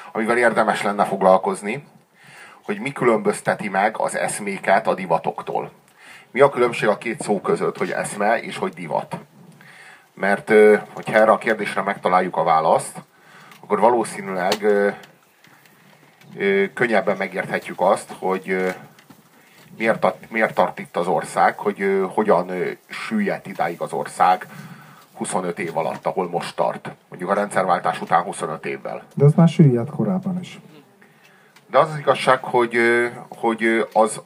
amivel érdemes lenne foglalkozni, hogy mi különbözteti meg az eszméket a divatoktól. Mi a különbség a két szó között, hogy eszme és hogy divat? Mert hogyha erre a kérdésre megtaláljuk a választ, akkor valószínűleg könnyebben megérthetjük azt, hogy miért tart itt az ország, hogy hogyan süllyedt idáig az ország 25 év alatt, ahol most tart. Mondjuk a rendszerváltás után 25 évvel. De az már süllyedt korábban is. De az igazság, hogy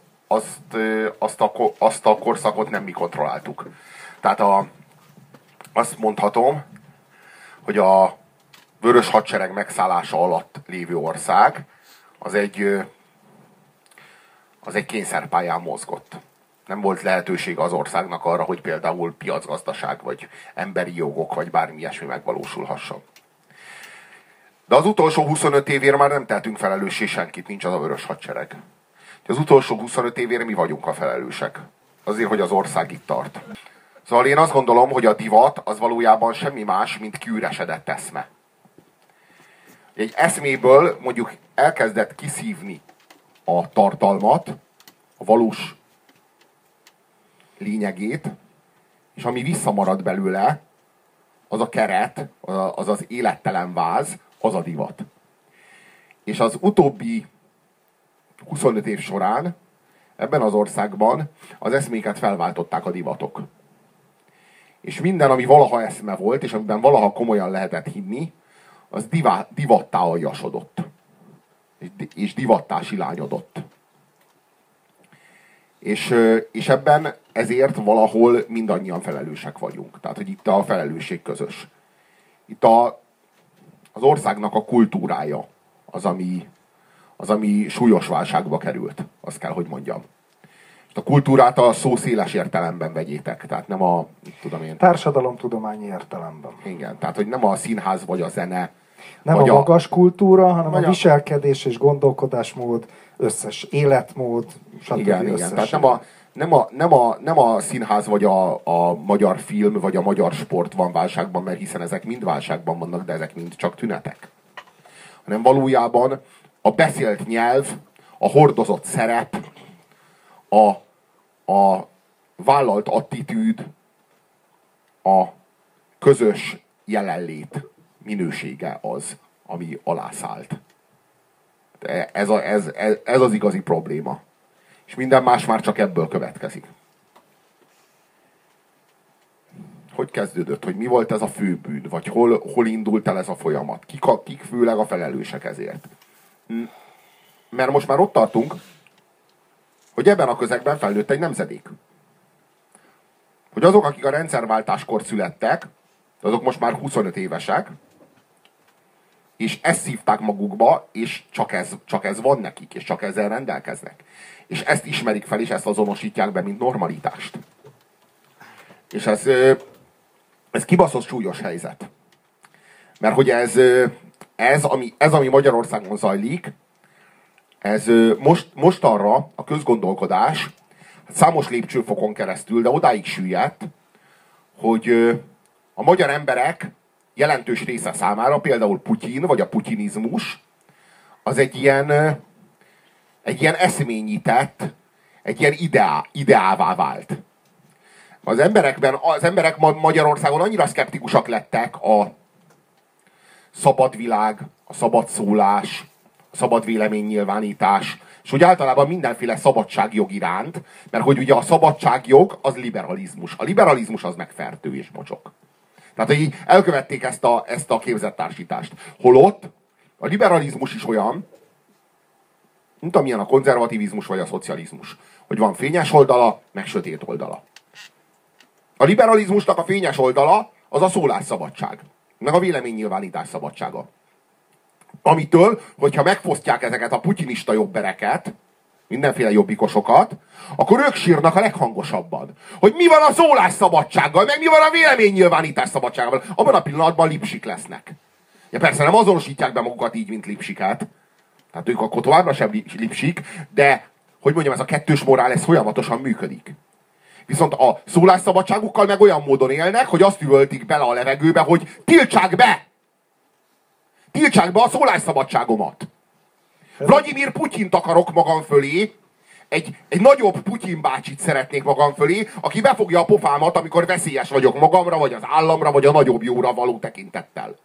azt a korszakot nem mi kontrolláltuk. Tehát azt mondhatom, hogy a Vörös Hadsereg megszállása alatt lévő ország az egy kényszerpályán mozgott. Nem volt lehetőség az országnak arra, hogy például piacgazdaság, vagy emberi jogok, vagy bármi ilyesmi megvalósulhasson. De az utolsó 25 évért már nem tehetünk felelőssé senkit, nincs az a Vörös Hadsereg. Az utolsó 25 évért mi vagyunk a felelősek. Azért, hogy az ország itt tart. Szóval én azt gondolom, hogy a divat az valójában semmi más, mint kiüresedett eszme. Egy eszméből mondjuk elkezdett kiszívni a tartalmat, a valós lényegét, és ami visszamarad belőle, az a keret, az az élettelen váz, az a divat. És az utóbbi 25 év során ebben az országban az eszméket felváltották a divatok. És minden, ami valaha eszme volt, és amiben valaha komolyan lehetett hinni, az divattá aljasodott. És divattá silányodott. És ebben ezért valahol mindannyian felelősek vagyunk. Tehát, hogy itt a felelősség közös. Itt az országnak a kultúrája az, ami súlyos válságba került. Azt kell, hogy mondjam. És a kultúrát a szó széles értelemben vegyétek. Tehát nem a, tudom én... Társadalomtudományi értelemben. Igen, tehát, hogy nem a színház vagy a zene. Nem a magas kultúra, hanem a viselkedés és gondolkodásmód, összes életmód, stb. Igen. Tehát nem a színház vagy a magyar film vagy a magyar sport van válságban, mert hiszen ezek mind válságban vannak, de ezek mind csak tünetek. Hanem valójában a beszélt nyelv, a hordozott szerep, a vállalt attitűd, a közös jelenlét minősége az, ami alászállt. Ez az igazi probléma. És minden más már csak ebből következik. Hogy kezdődött? Hogy mi volt ez a főbűn? Vagy hol indult el ez a folyamat? Kik főleg a felelősek ezért? Mert most már ott tartunk, hogy ebben a közegben felnőtt egy nemzedék. Hogy azok, akik a rendszerváltáskor születtek, azok most már 25 évesek, és ezt szívták magukba, és csak ez van nekik, és csak ezzel rendelkeznek. És ezt ismerik fel, és ezt azonosítják be, mint normalitást. És ez kibaszott súlyos helyzet. Mert hogy ez, ami Magyarországon zajlik, ez most arra a közgondolkodás számos lépcsőfokon keresztül, de odáig süllyedt, hogy a magyar emberek jelentős része számára, például Putyin, vagy a putyinizmus, az egy ilyen eszményített, egy ilyen ideává vált. Az emberek Magyarországon annyira szkeptikusak lettek a szabad világ, a szabad szólás, a szabad véleménynyilvánítás, és úgy általában mindenféle szabadságjog iránt, mert hogy ugye a szabadságjog az liberalizmus. A liberalizmus az meg fertő és mocsok. Tehát, hogy így elkövették ezt a képzettársítást. Holott a liberalizmus is olyan, mint amilyen a konzervativizmus vagy a szocializmus. Hogy van fényes oldala, meg sötét oldala. A liberalizmusnak a fényes oldala az a szólásszabadság, meg a véleménynyilvánítás szabadsága. Amitől, hogyha megfosztják ezeket a putyinista jobbereket, mindenféle jobbikosokat, akkor ők sírnak a leghangosabban. Hogy mi van a szólásszabadsággal, meg mi van a véleménynyilvánítás szabadsággal. Abban a pillanatban lipsik lesznek. Ja, persze nem azonosítják be magukat így, mint lipsiket. Tehát ők akkor továbbra sem lipsik, de, hogy mondjam, ez a kettős morál, ez folyamatosan működik. Viszont a szólásszabadságukkal meg olyan módon élnek, hogy azt üvöltik bele a levegőbe, hogy tiltsák be! Tiltsák be a szólásszabadságomat. Vladimir Putyint akarok magam fölé, egy nagyobb Putyin bácsit szeretnék magam fölé, aki befogja a pofámat, amikor veszélyes vagyok magamra, vagy az államra, vagy a nagyobb jóra való tekintettel.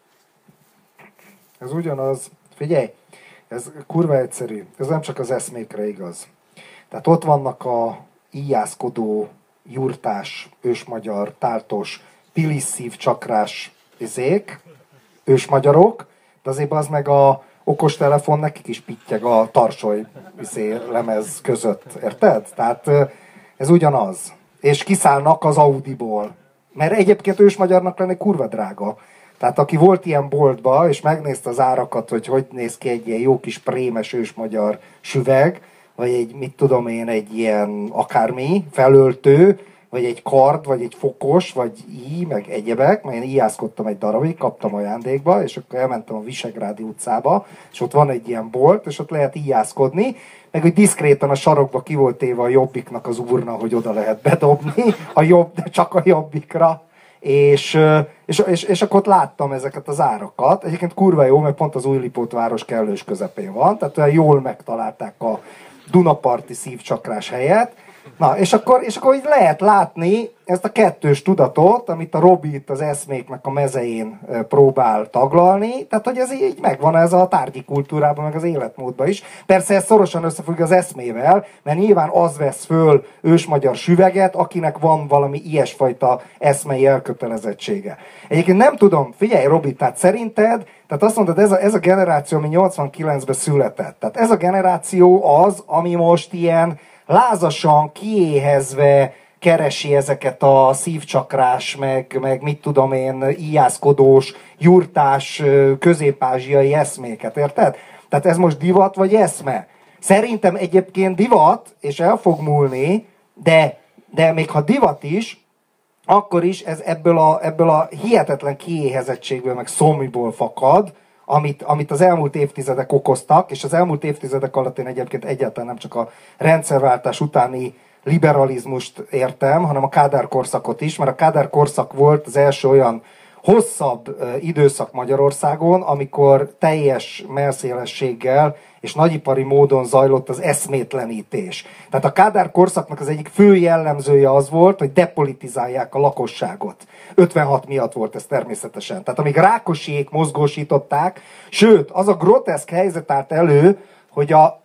Ez ugyanaz. Figyelj, ez kurva egyszerű. Ez nem csak az eszmékre igaz. Tehát ott vannak a íjászkodó, jurtás, ősmagyar, táltos, pilisszív csakrás izék, ősmagyarok, de azért az meg a okostelefon nekik is pittyeg a tarsoly lemez között, érted? Tehát ez ugyanaz. És kiszállnak az Audiból. Mert egyébként ősmagyarnak lenni kurva drága. Tehát aki volt ilyen boltba, és megnézte az árakat, hogy néz ki egy ilyen jó kis prémes ősmagyar süveg, vagy egy, mit tudom én, egy ilyen akármi, felöltő, vagy egy kard, vagy egy fokos, vagy meg egyebek, mert én íjászkodtam egy darabig, kaptam ajándékba, és akkor elmentem a Visegrádi utcába, és ott van egy ilyen bolt, és ott lehet íjászkodni, meg hogy diszkrétan a sarokba ki volt téve a Jobbiknak az urna, hogy oda lehet bedobni, de csak a Jobbikra. És akkor ott láttam ezeket az árakat. Egyébként kurva jó, mert pont az Újlipótváros kellős közepén van, tehát olyan jól megtalálták a Dunaparti szívcsakrás helyet. Na, és akkor így lehet látni ezt a kettős tudatot, amit a Robi itt az eszméknek a mezején próbál taglalni, tehát hogy ez így megvan ez a tárgyi kultúrában, meg az életmódban is. Persze ez szorosan összefügg az eszmével, mert nyilván az vesz föl ősmagyar süveget, akinek van valami ilyesfajta eszmei elkötelezettsége. Egyébként nem tudom, figyelj Robi, tehát szerinted, tehát azt mondod, ez a generáció, ami 89-ben született, tehát ez a generáció az, ami most ilyen lázasan, kiéhezve keresi ezeket a szívcsakrás, meg mit tudom én, íjászkodós, jurtás, közép-ázsiai eszméket, érted? Tehát ez most divat vagy eszme? Szerintem egyébként divat, és el fog múlni, de még ha divat is, akkor is ez ebből a hihetetlen kiéhezettségből, meg szomjból fakad, amit az elmúlt évtizedek okoztak, és az elmúlt évtizedek alatt én egyébként egyáltalán nem csak a rendszerváltás utáni liberalizmust értem, hanem a Kádár korszakot is, mert a Kádár korszak volt az első olyan hosszabb időszak Magyarországon, amikor teljes mellszélességgel és nagyipari módon zajlott az eszmétlenítés. Tehát a Kádár korszaknak az egyik fő jellemzője az volt, hogy depolitizálják a lakosságot. 56 miatt volt ez természetesen. Tehát amíg Rákosiék mozgósították, sőt, az a groteszk helyzet állt elő, hogy a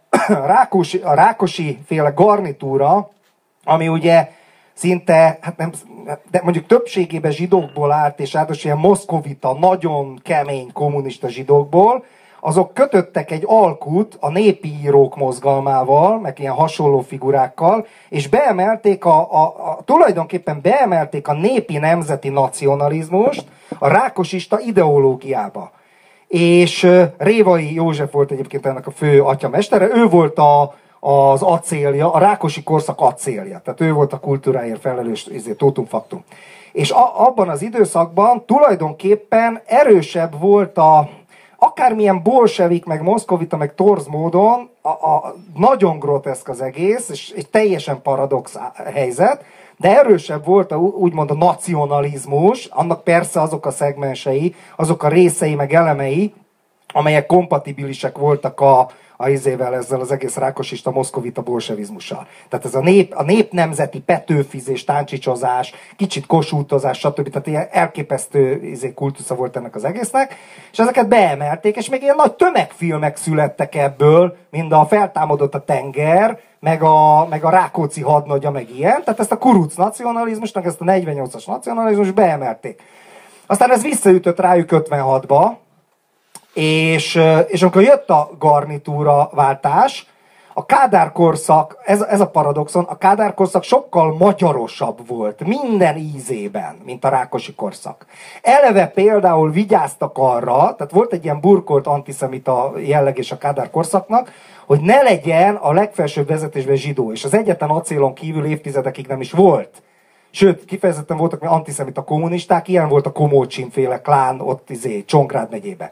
Rákosi féle garnitúra, ami ugye szinte, hát nem, de mondjuk többségében zsidókból állt, és ráadásul ilyen moszkovita, nagyon kemény kommunista zsidókból, azok kötöttek egy alkut a népi írók mozgalmával, meg ilyen hasonló figurákkal, és beemelték tulajdonképpen beemelték a népi nemzeti nacionalizmust a rákosista ideológiába. És Révai József volt egyébként ennek a fő atyamestere, ő volt az acélja, a Rákosi korszak acélja. Tehát ő volt a kultúráért felelős totum faktum. És abban az időszakban tulajdonképpen erősebb volt akármilyen bolsevik, meg moszkovita, meg torz módon, nagyon groteszk az egész, és egy teljesen paradox helyzet, de erősebb volt úgymond a nacionalizmus, annak persze azok a szegmensei, azok a részei, meg elemei, amelyek kompatibilisek voltak ezzel az egész rákosista, moszkovita bolsevizmussal. Tehát ez a népnemzeti petőfizés, táncsicsozás, kicsit kosútozás, stb. Tehát ilyen elképesztő kultusza volt ennek az egésznek, és ezeket beemelték, és még ilyen nagy tömegfilmek születtek ebből, mind a Feltámadott a tenger, meg a Rákóczi hadnagya, meg ilyen. Tehát ezt a kuruc nacionalizmusnak, ezt a 48-as nacionalizmus beemelték. Aztán ez visszaütött rájuk 56-ba, és amikor jött a garnitúra váltás, a Kádár korszak, ez a paradoxon, a Kádár korszak sokkal magyarosabb volt minden ízében, mint a Rákosi korszak. Eleve például vigyáztak arra, tehát volt egy ilyen burkolt antiszemita jelleg és a Kádár korszaknak, hogy ne legyen a legfelsőbb vezetésben zsidó, és az egyetlen acélon kívül évtizedekig nem is volt. Sőt, kifejezetten voltak antiszemita kommunisták, ilyen volt a Komócsin-féle klán ott Csongrád megyében.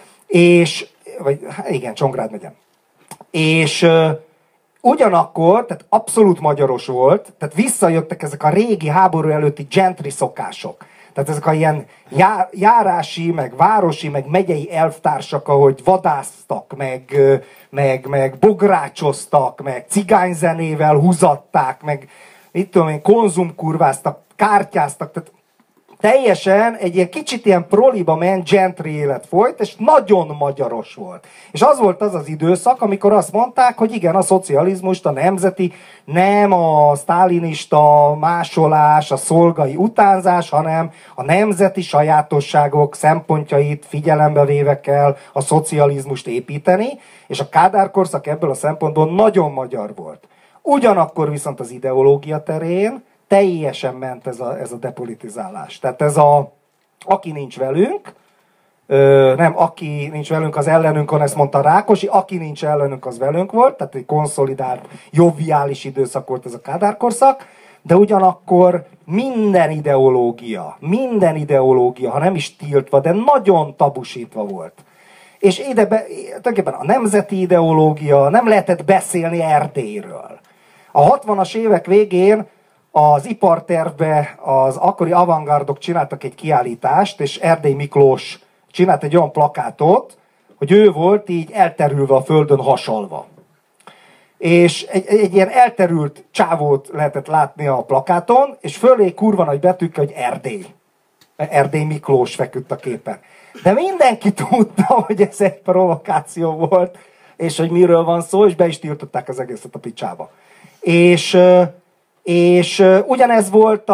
Igen, Csongrád megye. És ugyanakkor, tehát abszolút magyaros volt, tehát visszajöttek ezek a régi háború előtti gentry szokások. Tehát ezek a ilyen járási, meg városi, meg megyei elvtársak, ahogy vadásztak, meg bográcsoztak, meg cigányzenével húzatták, meg mit tudom én, konzumkurváztak, kártyáztak, tehát teljesen egy ilyen kicsit ilyen proliba ment gentry élet folyt, és nagyon magyaros volt. És az volt az az időszak, amikor azt mondták, hogy igen, a szocializmust, a nemzeti, nem a sztálinista másolás, a szolgai utánzás, hanem a nemzeti sajátosságok szempontjait figyelembe véve kell a szocializmust építeni, és a Kádár korszak ebből a szempontból nagyon magyar volt. Ugyanakkor viszont az ideológia terén teljesen ment ez a depolitizálás. Tehát ez aki nincs velünk, nem, aki nincs velünk, az ellenünk van, ezt mondta Rákosi, aki nincs ellenünk, az velünk volt, tehát egy konszolidált, joviális időszak volt ez a Kádár korszak, de ugyanakkor minden ideológia, ha nem is tiltva, de nagyon tabusítva volt. És tulajdonképpen a nemzeti ideológia, nem lehetett beszélni Erdélyről. A 60-as évek végén az ipartervbe az akkori avantgárdok csináltak egy kiállítást, és Erdély Miklós csinált egy olyan plakátot, hogy ő volt így elterülve a földön hasalva. És egy ilyen elterült csávót lehetett látni a plakáton, és fölé kurva nagy betűkkel, hogy Erdély. Erdély Miklós feküdt a képen. De mindenki tudta, hogy ez egy provokáció volt, és hogy miről van szó, és be is tiltották az egészet a picsába. És ugyanez volt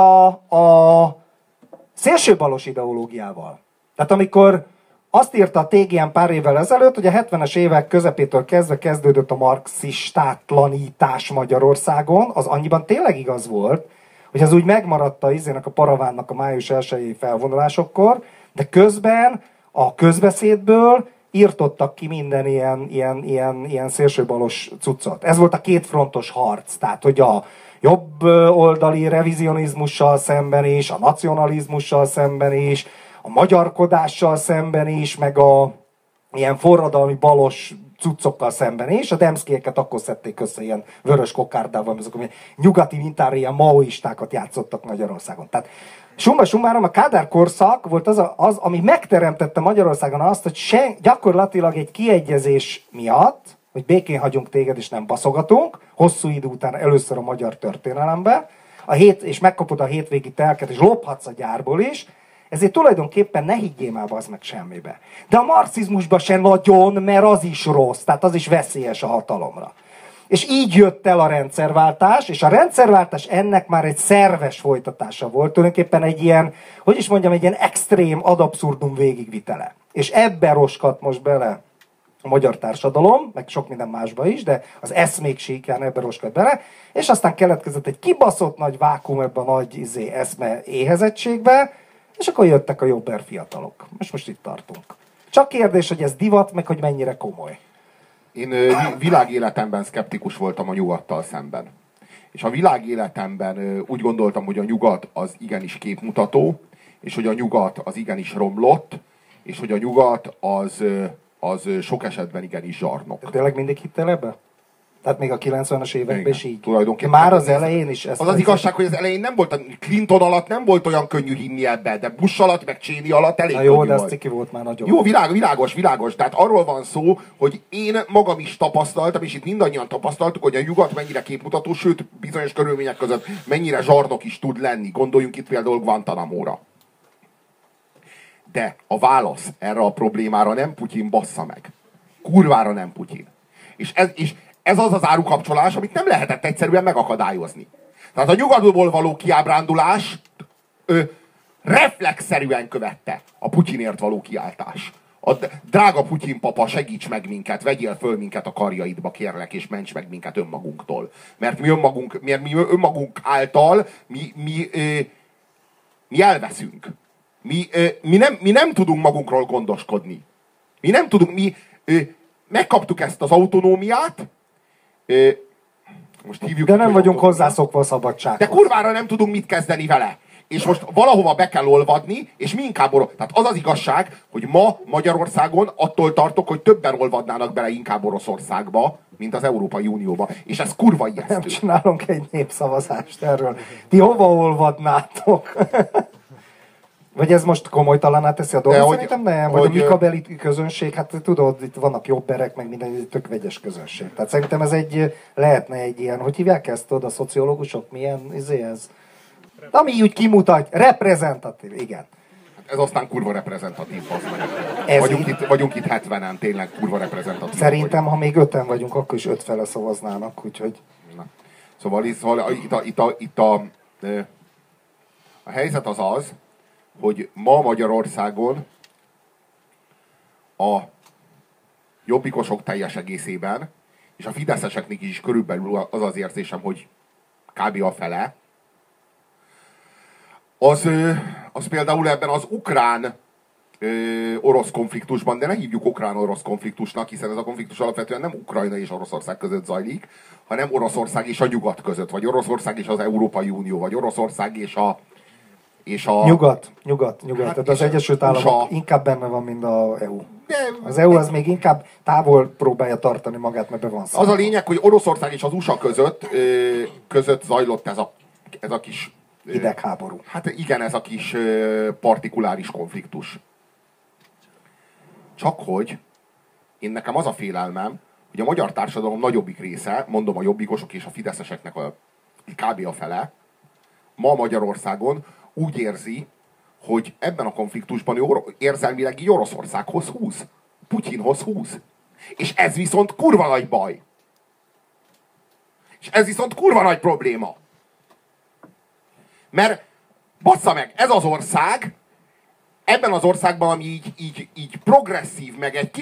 a szélsőbalos ideológiával. Tehát amikor azt írta a TGM pár évvel ezelőtt, hogy a 70-es évek közepétől kezdve kezdődött a marxistátlanítás Magyarországon, az annyiban tényleg igaz volt, hogy ez úgy megmaradt a paravánnak a május 1-i felvonulásokkor, de közben a közbeszédből írtottak ki minden ilyen szélsőbalos cuccot. Ez volt a kétfrontos harc, tehát hogy a jobb oldali revizionizmussal szemben is, a nacionalizmussal szemben is, a magyarkodással szemben is, meg a ilyen forradalmi balos cuccokkal szemben is. A Demszkieket akkor szedték össze ilyen vörös kokárdával, azok nyugati mintára ilyen maoistákat játszottak Magyarországon. Tehát summa summarum a Kádár korszak volt az, ami megteremtette Magyarországon azt, hogy gyakorlatilag egy kiegyezés miatt, hogy békén hagyunk téged és nem baszogatunk, hosszú idő után először a magyar történelemben, és megkapod a hétvégi telket, és lophatsz a gyárból is, ezért tulajdonképpen ne higgyél már az meg semmibe. De a marxizmusban se nagyon, mert az is rossz, tehát az is veszélyes a hatalomra. És így jött el a rendszerváltás, és a rendszerváltás ennek már egy szerves folytatása volt, tulajdonképpen egy ilyen, egy ilyen extrém ad abszurdum végigvitele. És ebbe roskadt most bele a magyar társadalom, meg sok minden másba is, de az eszmék síkján ebbe roskadt bele, és aztán keletkezett egy kibaszott nagy vákum ebbe a nagy eszme éhezettségbe, és akkor jöttek a jobber fiatalok. Most itt tartunk. Csak kérdés, hogy ez divat, meg hogy mennyire komoly. Én világéletemben szkeptikus voltam a nyugattal szemben. És a világéletemben úgy gondoltam, hogy a nyugat az igenis képmutató, és hogy a nyugat az igenis romlott, és hogy a nyugat az sok esetben igenis zsarnok. De tényleg mindig hittél ebbe? Tehát még a 90-es években is így? Tulajdonképpen. Már az elején is ezt... Az igazság, hogy az elején nem volt, Clinton alatt nem volt olyan könnyű hinni ebbe, de Bush alatt, meg Cheney alatt elég könnyű volt. Na jó, de ez ciki volt már nagyon. Jó, világos. Tehát arról van szó, hogy én magam is tapasztaltam, és itt mindannyian tapasztaltuk, hogy a nyugat mennyire képmutató, sőt, bizonyos körülmények között mennyire zsarnok is tud lenni. Gondoljunk itt például Guantanamo-ra. De a válasz erre a problémára nem Putyin, bassza meg. Kurvára nem Putyin. És ez az az árukapcsolás, amit nem lehetett egyszerűen megakadályozni. Tehát a nyugatból való kiábrándulás reflexzerűen követte a Putyinért való kiáltás. A drága Putyin papa, segíts meg minket, vegyél föl minket a karjaidba, kérlek, és ments meg minket önmagunktól. Mert mi önmagunk által mi elveszünk. Mi nem tudunk magunkról gondoskodni. Megkaptuk ezt az autonómiát, most hívjuk, de nem vagyunk hozzászokva a szabadsághoz. De kurvára nem tudunk mit kezdeni vele. És most valahova be kell olvadni, és mi inkább Tehát az az igazság, hogy ma Magyarországon attól tartok, hogy többen olvadnának bele inkább Oroszországba, mint az Európai Unióba. És ez kurva ijesztő. Nem csinálunk egy népszavazást erről. Ti hova olvadnátok? Vagy ez most komolytalaná teszi a dolgot? Szerintem nem, hogy a mikabeli közönség, hát tudod, itt vannak jobberek, meg minden, egy tök vegyes közönség. Tehát szerintem ez lehetne egy ilyen, hogy hívják ezt, tudod, a szociológusok, milyen ez? Ami úgy kimutat, reprezentatív, igen. Ez aztán kurva reprezentatív, vagyunk itt 70-en, tényleg kurva reprezentatív. Szerintem, ha még 5-en vagyunk, akkor is 5 fele szavaznának, úgyhogy... Na. Szóval itt a helyzet az, hogy ma Magyarországon a jobbikosok teljes egészében, és a fideszeseknek is körülbelül az az érzésem, hogy kb. A fele, az például ebben az ukrán-orosz konfliktusban, de ne hívjuk ukrán-orosz konfliktusnak, hiszen ez a konfliktus alapvetően nem Ukrajna és Oroszország között zajlik, hanem Oroszország és a nyugat között, vagy Oroszország és az Európai Unió, vagy Oroszország és a Nyugat. Hát, tehát az Egyesült Államok inkább benne van, mint az EU. Az EU az még inkább távol próbálja tartani magát, mert be van szállva. Az a lényeg, hogy Oroszország és az USA között zajlott ez a kis... hidegháború. Hát igen, ez a kis partikuláris konfliktus. Csak hogy nekem az a félelmem, hogy a magyar társadalom nagyobbik része, mondom a jobbikosok és a fideszeseknek kb. A fele, ma Magyarországon úgy érzi, hogy ebben a konfliktusban érzelmileg így Oroszországhoz húz. Putyinhoz húz. És ez viszont kurva nagy baj. És ez viszont kurva nagy probléma. Mert bassza meg, ez az ország, ebben az országban, ami így progresszív, meg egy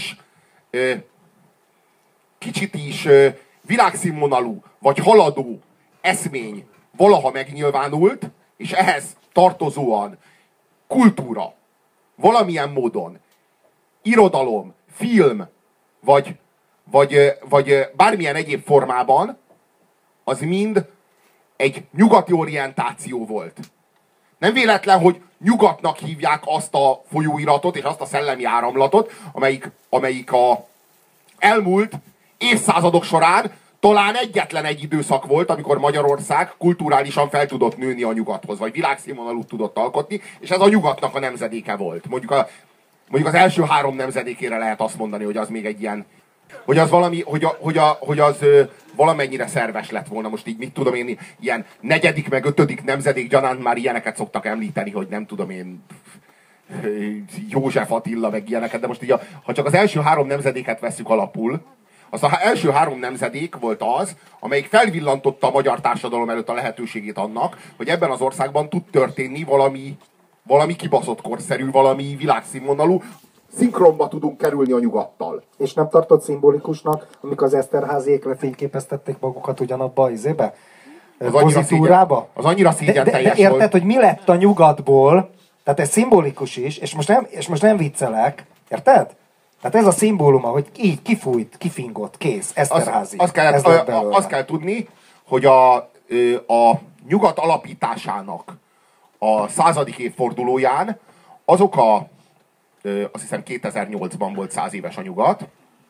kicsit is világszínvonalú, vagy haladó eszmény valaha megnyilvánult, és ehhez tartozóan kultúra, valamilyen módon, irodalom, film, vagy bármilyen egyéb formában, az mind egy nyugati orientáció volt. Nem véletlen, hogy nyugatnak hívják azt a folyóiratot és azt a szellemi áramlatot, amelyik a elmúlt évszázadok során talán egyetlen egy időszak volt, amikor Magyarország kulturálisan fel tudott nőni a nyugathoz, vagy világszínvonalút tudott alkotni, és ez a nyugatnak a nemzedéke volt. Mondjuk az első 3 nemzedékére lehet azt mondani, hogy az még egy ilyen, hogy az valami, hogy az valamennyire szerves lett volna. Most így mit tudom én, ilyen 4. meg 5. nemzedék gyanánt már ilyeneket szoktak említeni, hogy nem tudom én, József Attila, meg ilyeneket, de most így ha csak az első 3 nemzedéket vesszük alapul, az első 3 nemzedék volt az, amelyik felvillantotta a magyar társadalom előtt a lehetőségét annak, hogy ebben az országban tud történni valami kibaszott korszerű, valami világszínvonalú, szinkronba tudunk kerülni a nyugattal. És nem tartott szimbolikusnak, amikor az Eszterháziék lefényképeztették magukat ugyanabba az izébe? Pozitúrába? Az annyira szégyen teljes de érted, hogy mi lett a nyugatból? Tehát ez szimbolikus is, és most nem viccelek, érted? Tehát ez a szimbóluma, hogy így kifújt, kifingott, kész, Eszterházi. Azt kell tudni, hogy a nyugat alapításának a 100. évfordulóján azok azt hiszem 2008-ban volt 100 éves a nyugat,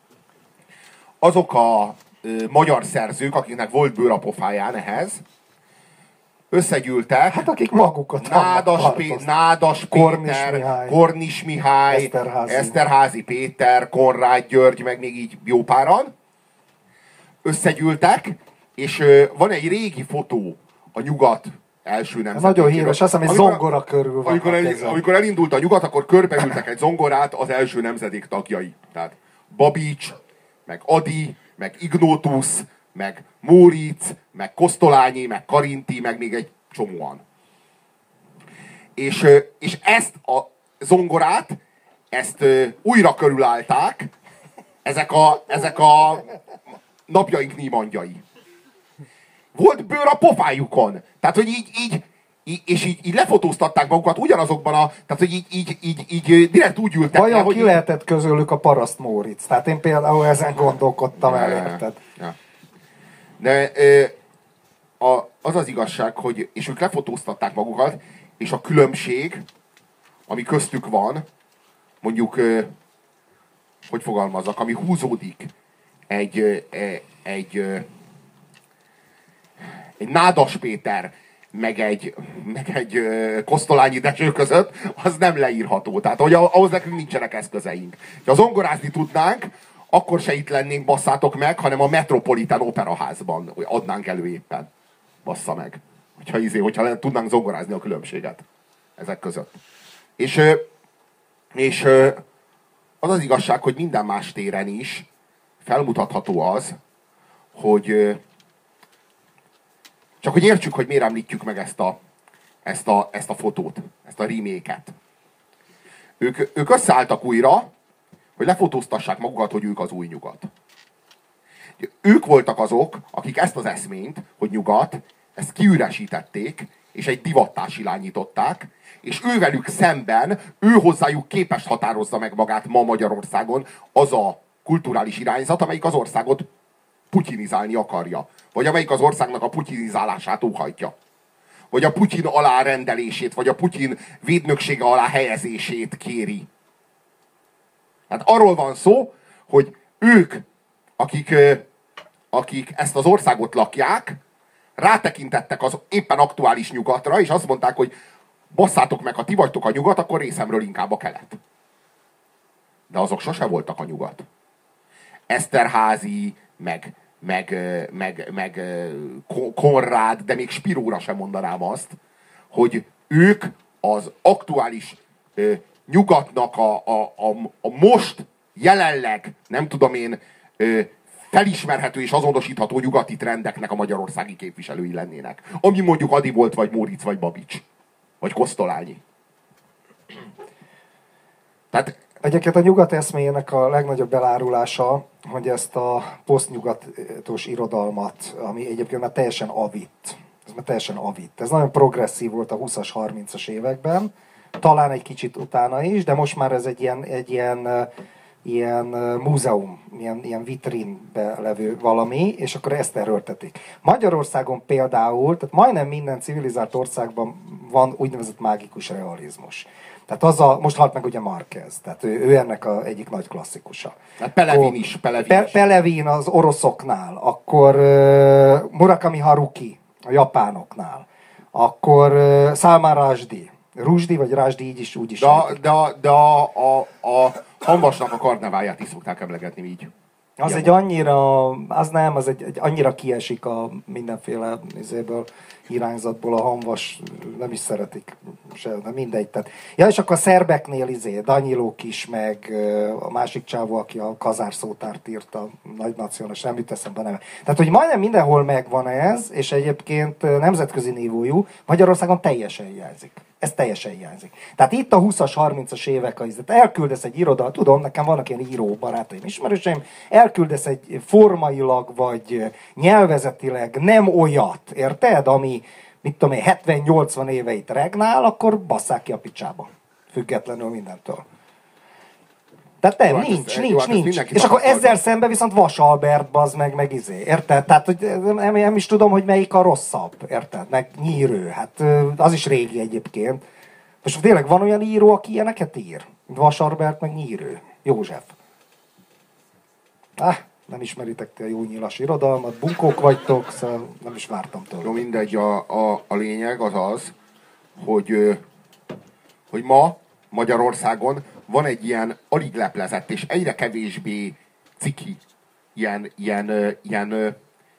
azok a magyar szerzők, akiknek volt bőr a pofáján ehhez, összegyűltek. Hát akik magukat Nádas Péter, Kornis Mihály, Eszterházi Péter, Konrád György, meg még így jó páran. Összegyűltek, és van egy régi fotó a nyugat első nemzetékéről. Nagyon híres, azt hiszem, egy zongora körül van. Amikor elindult a nyugat, akkor körbeültek egy zongorát az első nemzedék tagjai. Tehát Babics, meg Ady, meg Ignótusz, meg Móricz, meg Kosztolányi, meg Karinti, meg még egy csomóan. És ezt a zongorát, ezt újra körülállták ezek a napjaink nímandjai. Volt bőr a pofájukon. Tehát, hogy így lefotóztatták magukat ugyanazokban tehát, hogy így direkt úgy ültek le, hogy... ki lehetett közülük a paraszt Móricz. Tehát én például ezen gondolkodtam el, érted? Ja. De az az igazság, hogy és ők lefotóztatták magukat, és a különbség, ami köztük van, mondjuk, hogy fogalmazzak, ami húzódik egy Nádas Péter, meg egy Kosztolányi Dezső között, az nem leírható. Tehát hogy ahhoz nekünk nincsenek eszközeink. Ha zongorázni tudnánk, akkor se itt lennénk, basszátok meg, hanem a Metropolitan Operaházban adnánk elő éppen. Bassza meg. Hogyha tudnánk zongorázni a különbséget ezek között. És az az igazság, hogy minden más téren is felmutatható az, hogy csak hogy értsük, hogy miért említjük meg ezt a fotót, ezt a remake-et. Ők összeálltak újra, hogy lefotóztassák magukat, hogy ők az új nyugat. Ők voltak azok, akik ezt az eszményt, hogy nyugat, ezt kiüresítették, és egy divattá silányították, és ővelük szemben, ő hozzájuk képest határozza meg magát ma Magyarországon az a kulturális irányzat, amelyik az országot putyinizálni akarja. Vagy amelyik az országnak a putyinizálását óhajtja. Vagy a Putyin alárendelését, vagy a Putyin védnöksége alá helyezését kéri. Hát arról van szó, hogy ők, akik ezt az országot lakják, rátekintettek az éppen aktuális nyugatra, és azt mondták, hogy basszátok meg, ha ti vagytok a nyugat, akkor részemről inkább a kelet. De azok sose voltak a nyugat. Eszterházy, meg Konrád, de még Spiróra sem mondanám azt, hogy ők az aktuális nyugatnak a most jelenleg, nem tudom én, felismerhető és azonosítható nyugati trendeknek a magyarországi képviselői lennének. Ami mondjuk Adi volt, vagy Móricz, vagy Babics. Vagy Kosztolányi. Tehát egyébként a nyugat eszméjének a legnagyobb elárulása, hogy ezt a posztnyugatos irodalmat, ami egyébként már teljesen avitt. Ez már teljesen avitt. Ez nagyon progresszív volt a 20-as, 30-as években. Talán egy kicsit utána is, de most már ez egy ilyen múzeum, ilyen vitrínbe levő valami, és akkor ezt erőltetik. Magyarországon például, tehát majdnem minden civilizált országban van úgynevezett mágikus realizmus. Tehát most halt meg ugye Márquez, tehát ő ennek egyik nagy klasszikusa. Hát Pelevin is. Pelevin az oroszoknál, akkor Murakami Haruki a japánoknál, akkor Salman Rushdie, vagy Rushdie, így is, úgy is. De a Hamvasnak a karneváját is szokták emlegetni így. Az egy annyira, az egy annyira kiesik a mindenféle irányzatból, a Hamvas nem is szeretik se, de mindegy. Tehát. Ja, és akkor a szerbeknél Danilók is, meg a másik csávó, aki a Kazár szótárt írta, nagy nacionális, nem jut eszembe neve. Tehát, hogy majdnem mindenhol megvan ez, és egyébként nemzetközi nívójú, Magyarországon teljesen hiányzik. Ez teljesen hiányzik. Tehát itt a 20-as, 30-as évek, elküldesz egy irodalmat, tudom, nekem vannak ilyen író barátaim, ismerőseim, elküldesz egy formailag, vagy nyelvezetileg nem olyat, érted, ami, mit tudom én, 70-80 éveit regnál, akkor basszák ki a picsába. Függetlenül mindentől. Tehát nem, nincs. És akkor ezzel szemben viszont Vas Albert, bazd meg érted? Tehát, hogy nem is tudom, hogy melyik a rosszabb, érted? Meg Nyírő, hát az is régi egyébként. Most tényleg van olyan író, aki ilyeneket ír? Vas Albert, meg Nyírő. József. Nem ismeritek ti a jó nyilas irodalmat, bunkók vagytok, szóval nem is vártam tőle. Jó, mindegy, a lényeg az az, hogy ma Magyarországon van egy ilyen alig leplezett és egyre kevésbé ciki ilyen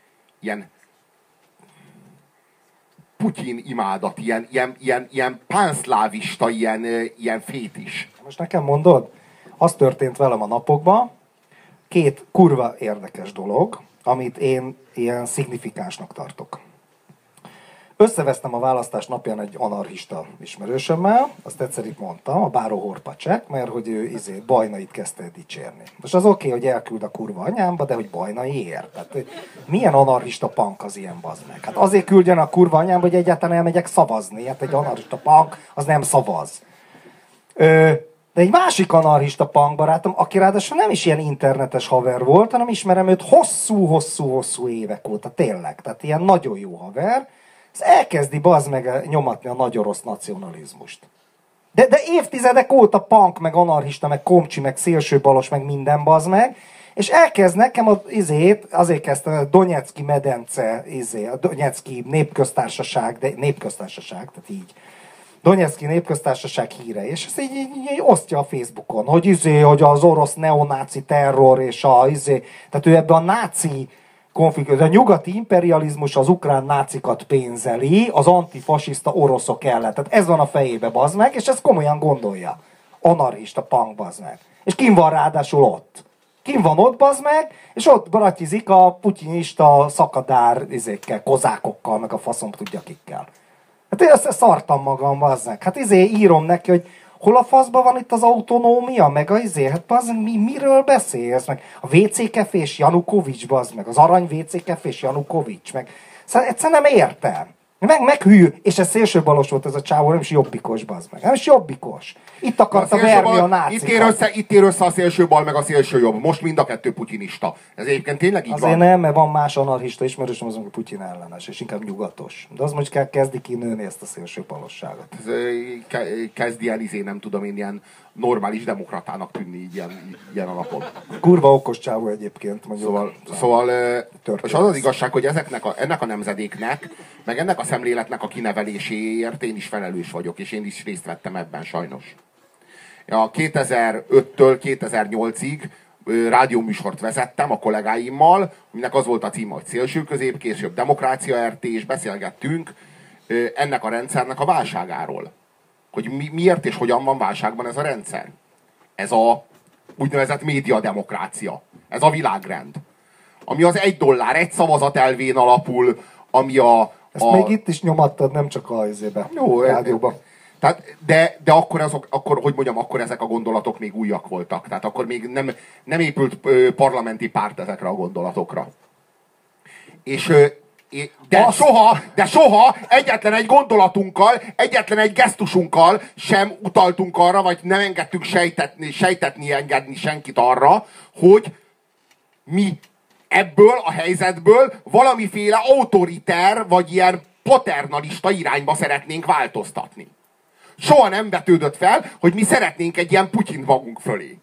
Putyin imádat, ilyen pánszlávista, ilyen fétis. Most nekem mondod, az történt velem a napokban, 2 kurva érdekes dolog, amit én ilyen szignifikánsnak tartok. Összevesztem a választás napján egy anarchista ismerősömmel, azt egyszer itt mondtam, a Báró Horpacsek, mert hogy ő Bajnait kezdte dicsérni. Most az oké, hogy elküld a kurva anyámba, de hogy Bajnai ér. Tehát, milyen anarchista punk az ilyen, bazd meg? Hát azért küldjen a kurva anyámba, hogy egyáltalán elmegyek szavazni. Hát egy anarchista punk az nem szavaz. De egy másik anarchista punk barátom, aki ráadásul nem is ilyen internetes haver volt, hanem ismerem őt hosszú évek óta, tényleg. Tehát ilyen nagyon jó haver. Ez elkezdi bazd meg nyomatni a nagy orosz nacionalizmust. De évtizedek óta punk, meg anarchista, meg komcsi, meg szélsőbalos, meg minden bazd meg, És elkezd nekem azért kezdte a Donetszki medence, a Donetszki népköztársaság, tehát így. Donetszki népköztársaság híre, és ezt így osztja a Facebookon, hogy az orosz neonáci terror, és tehát ő ebben a náci konfliktus, a nyugati imperializmus az ukrán nácikat pénzeli az antifasiszta oroszok ellen. Tehát ez van a fejébe, bazd meg, és ezt komolyan gondolja. Anarchista punk, bazd meg. És kim van ráadásul ott. Kim van ott, bazd meg, és ott baratyizik a putyinista szakadár kozákokkal, meg a faszom tudja kikkel. Hát én ezt szartam magam, bazd meg. Hát írom neki, hogy hol a faszban van itt az autonómia, meg hát bazd meg, miről beszélsz, meg a WC kefés Janukovics, bazd meg, az arany WC kefés Janukovics, meg szóval egyszerűen nem értem. Meg hű, és ez szélsőbalos volt ez a csávó, nem is jobbikos, bazd meg. Nem is jobbikos. Itt akarta verni a nácikat. Itt ér össze a szélső bal meg a szélső jobb. Most mind a kettő putyinista. Ez egyébként tényleg így azért van. nem, mert van más anarchista ismerősöm, azon, hogy Putyin ellenes, és inkább nyugatos. De az most kezdi kinőni ezt a szélső balosságot. Kezd ilyen nem tudom én, ilyen normális demokratának tűnni így ilyen alapon. Kurva okos csávó egyébként. Szóval és az az igazság, hogy ennek a nemzedéknek, meg ennek a szemléletnek a kineveléséért én is felelős vagyok, és én is részt vettem ebben sajnos. A 2005-től 2008-ig rádióműsort vezettem a kollégáimmal, aminek az volt a címe, hogy Szélső közép, később Demokrácia RT, és beszélgettünk ennek a rendszernek a válságáról. Hogy miért és hogyan van válságban ez a rendszer. Ez a úgynevezett médiademokrácia. Ez a világrend. Ami az $1, egy szavazat elvén alapul, ami ezt még itt is nyomattad, nem csak a rádióban. Tehát, de akkor, hogy mondjam, akkor ezek a gondolatok még újak voltak. Tehát akkor még nem épült parlamenti párt ezekre a gondolatokra. De soha egyetlen egy gondolatunkkal, egyetlen egy gesztusunkkal sem utaltunk arra, vagy nem engedtünk engedni senkit arra, hogy mi ebből a helyzetből valamiféle autoriter, vagy ilyen paternalista irányba szeretnénk változtatni. Soha nem vetődött fel, hogy mi szeretnénk egy ilyen Putyint magunk fölé.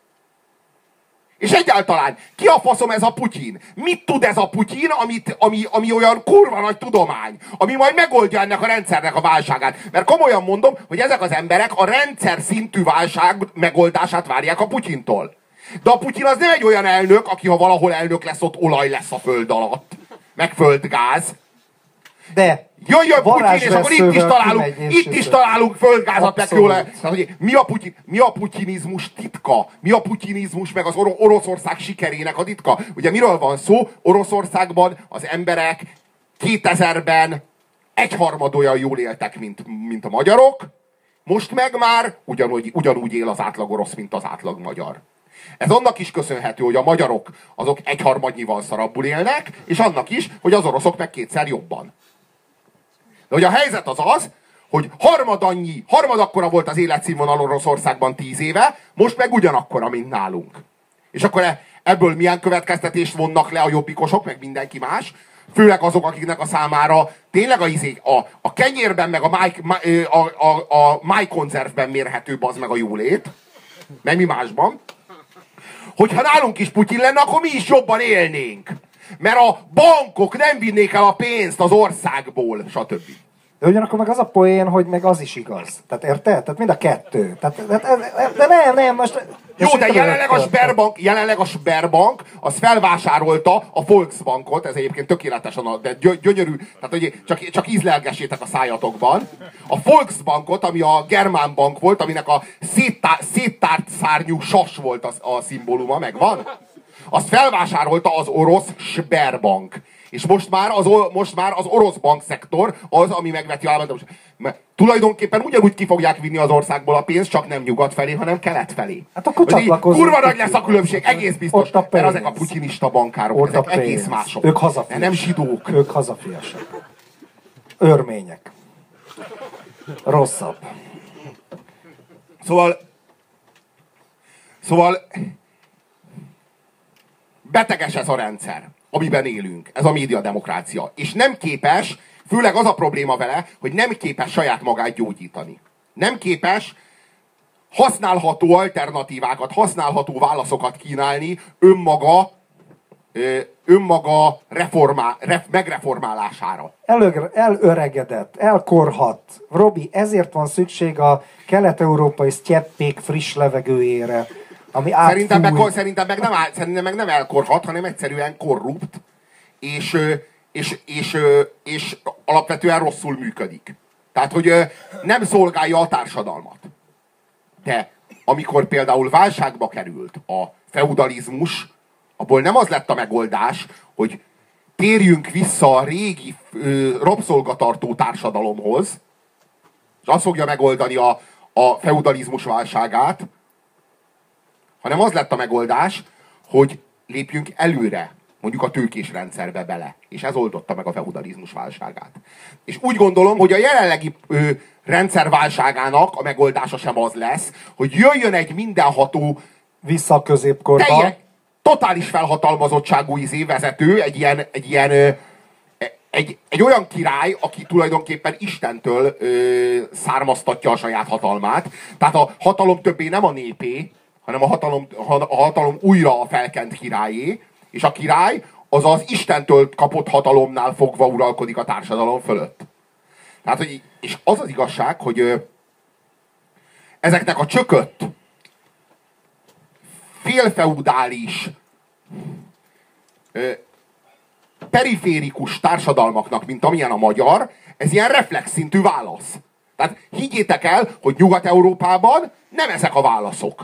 És egyáltalán, ki a faszom ez a Putyin? Mit tud ez a Putyin, ami olyan kurva nagy tudomány, ami majd megoldja ennek a rendszernek a válságát? Mert komolyan mondom, hogy ezek az emberek a rendszer szintű válság megoldását várják a Putyintól. De a Putyin az nem egy olyan elnök, aki ha valahol elnök lesz, ott olaj lesz a föld alatt. Meg földgáz. De jöjjön Putyin, és akkor itt is találunk földgázat, meg jól. Mi a putyinizmus titka? Mi a putyinizmus meg az Oroszország sikerének a titka? Ugye miről van szó? Oroszországban az emberek 2000-ben egyharmad olyan jól éltek, mint a magyarok, most meg már ugyanúgy él az átlag orosz, mint az átlag magyar. Ez annak is köszönhető, hogy a magyarok azok egyharmadnyival szarabbul élnek, és annak is, hogy az oroszok meg kétszer jobban. De hogy a helyzet az, hogy harmad akkora volt az életszínvonal Oroszországban 10 éve, most meg ugyanakkora, mint nálunk. És akkor ebből milyen következtetést vonnak le a jobbikosok, meg mindenki más? Főleg azok, akiknek a számára tényleg a kenyérben, meg a májkonzervben mérhető az meg a jólét, meg mi másban. Hogyha nálunk is Putyin lenne, akkor mi is jobban élnénk. Mert a bankok nem vinnék el a pénzt az országból, stb. De ugyanakkor meg az a poén, hogy meg az is igaz. Tehát érted? Tehát mind a kettő. De nem, most... Jó, de jelenleg a Sberbank az felvásárolta a Volksbankot, ez egyébként tökéletesen, de gyönyörű, tehát hogy csak ízlelgessétek a szájatokban. A Volksbankot, ami a Germán Bank volt, aminek a széttárt szárnyú sas volt a szimbóluma, megvan? Azt felvásárolta az orosz Sberbank. És most már az orosz bankszektor az, ami megveti a tulajdonképpen ugyanúgy ki fogják vinni az országból a pénzt, csak nem nyugat felé, hanem kelet felé. Hát akkor csatlakozunk. Kurva nagy lesz a különbség, egész biztos. Mert ezek a putyinista bankárok, ezek egész mások. Ők hazafiasak. Nem zsidók. Ők hazafiasak. Örmények. Rosszabb. Szóval beteges ez a rendszer, amiben élünk. Ez a médiademokrácia. És nem képes, főleg az a probléma vele, hogy nem képes saját magát gyógyítani. Nem képes használható alternatívákat, használható válaszokat kínálni önmaga megreformálására. Elöregedett, elkorhat. Robi, ezért van szükség a kelet-európai sztyeppék friss levegőjére, ami átfúj. Szerintem meg nem elkorhat, hanem egyszerűen korrupt, és alapvetően rosszul működik. Tehát, hogy nem szolgálja a társadalmat. De amikor például válságba került a feudalizmus, abból nem az lett a megoldás, hogy térjünk vissza a régi rabszolgatartó társadalomhoz, és az fogja megoldani a feudalizmus válságát, hanem az lett a megoldás, hogy lépjünk előre, mondjuk a tőkés rendszerbe bele. És ez oldotta meg a feudalizmus válságát. És úgy gondolom, hogy a jelenlegi rendszer válságának a megoldása sem az lesz, hogy jöjjön egy mindenható, vissza a középkorba, totális felhatalmazottságú vezető, egy olyan király, aki tulajdonképpen Istentől származtatja a saját hatalmát. Tehát a hatalom többé nem a népé, hanem a hatalom újra a felkent királyé, és a király az az Istentől kapott hatalomnál fogva uralkodik a társadalom fölött. Tehát, és az az igazság, hogy ezeknek a csökött, félfeudális, periférikus társadalmaknak, mint amilyen a magyar, ez ilyen reflexszintű válasz. Tehát higgyétek el, hogy Nyugat-Európában nem ezek a válaszok.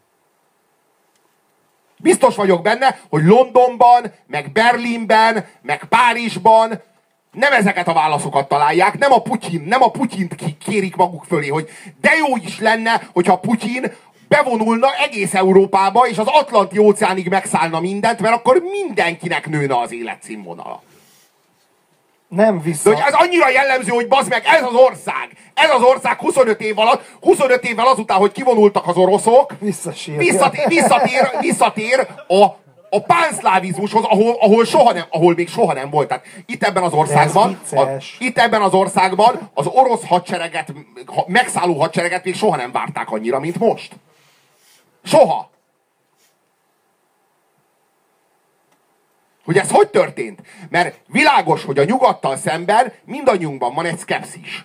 Biztos vagyok benne, hogy Londonban, meg Berlinben, meg Párizsban nem ezeket a válaszokat találják, nem a Putyint kérik maguk fölé, hogy de jó is lenne, hogyha Putyin bevonulna egész Európába, és az Atlanti-óceánig megszállna mindent, mert akkor mindenkinek nőne az életszínvonala. Nem vissza. De hogy ez annyira jellemző, hogy bazd meg, ez az ország 25 évvel azután, hogy kivonultak az oroszok, visszatér a pánszlávizmushoz, ahol még soha nem volt. Tehát itt ebben az országban az orosz hadsereget, megszálló hadsereget még soha nem várták annyira, mint most. Soha. Hogy ez hogy történt? Mert világos, hogy a nyugattal szemben mindannyiunkban van egy szkepszis.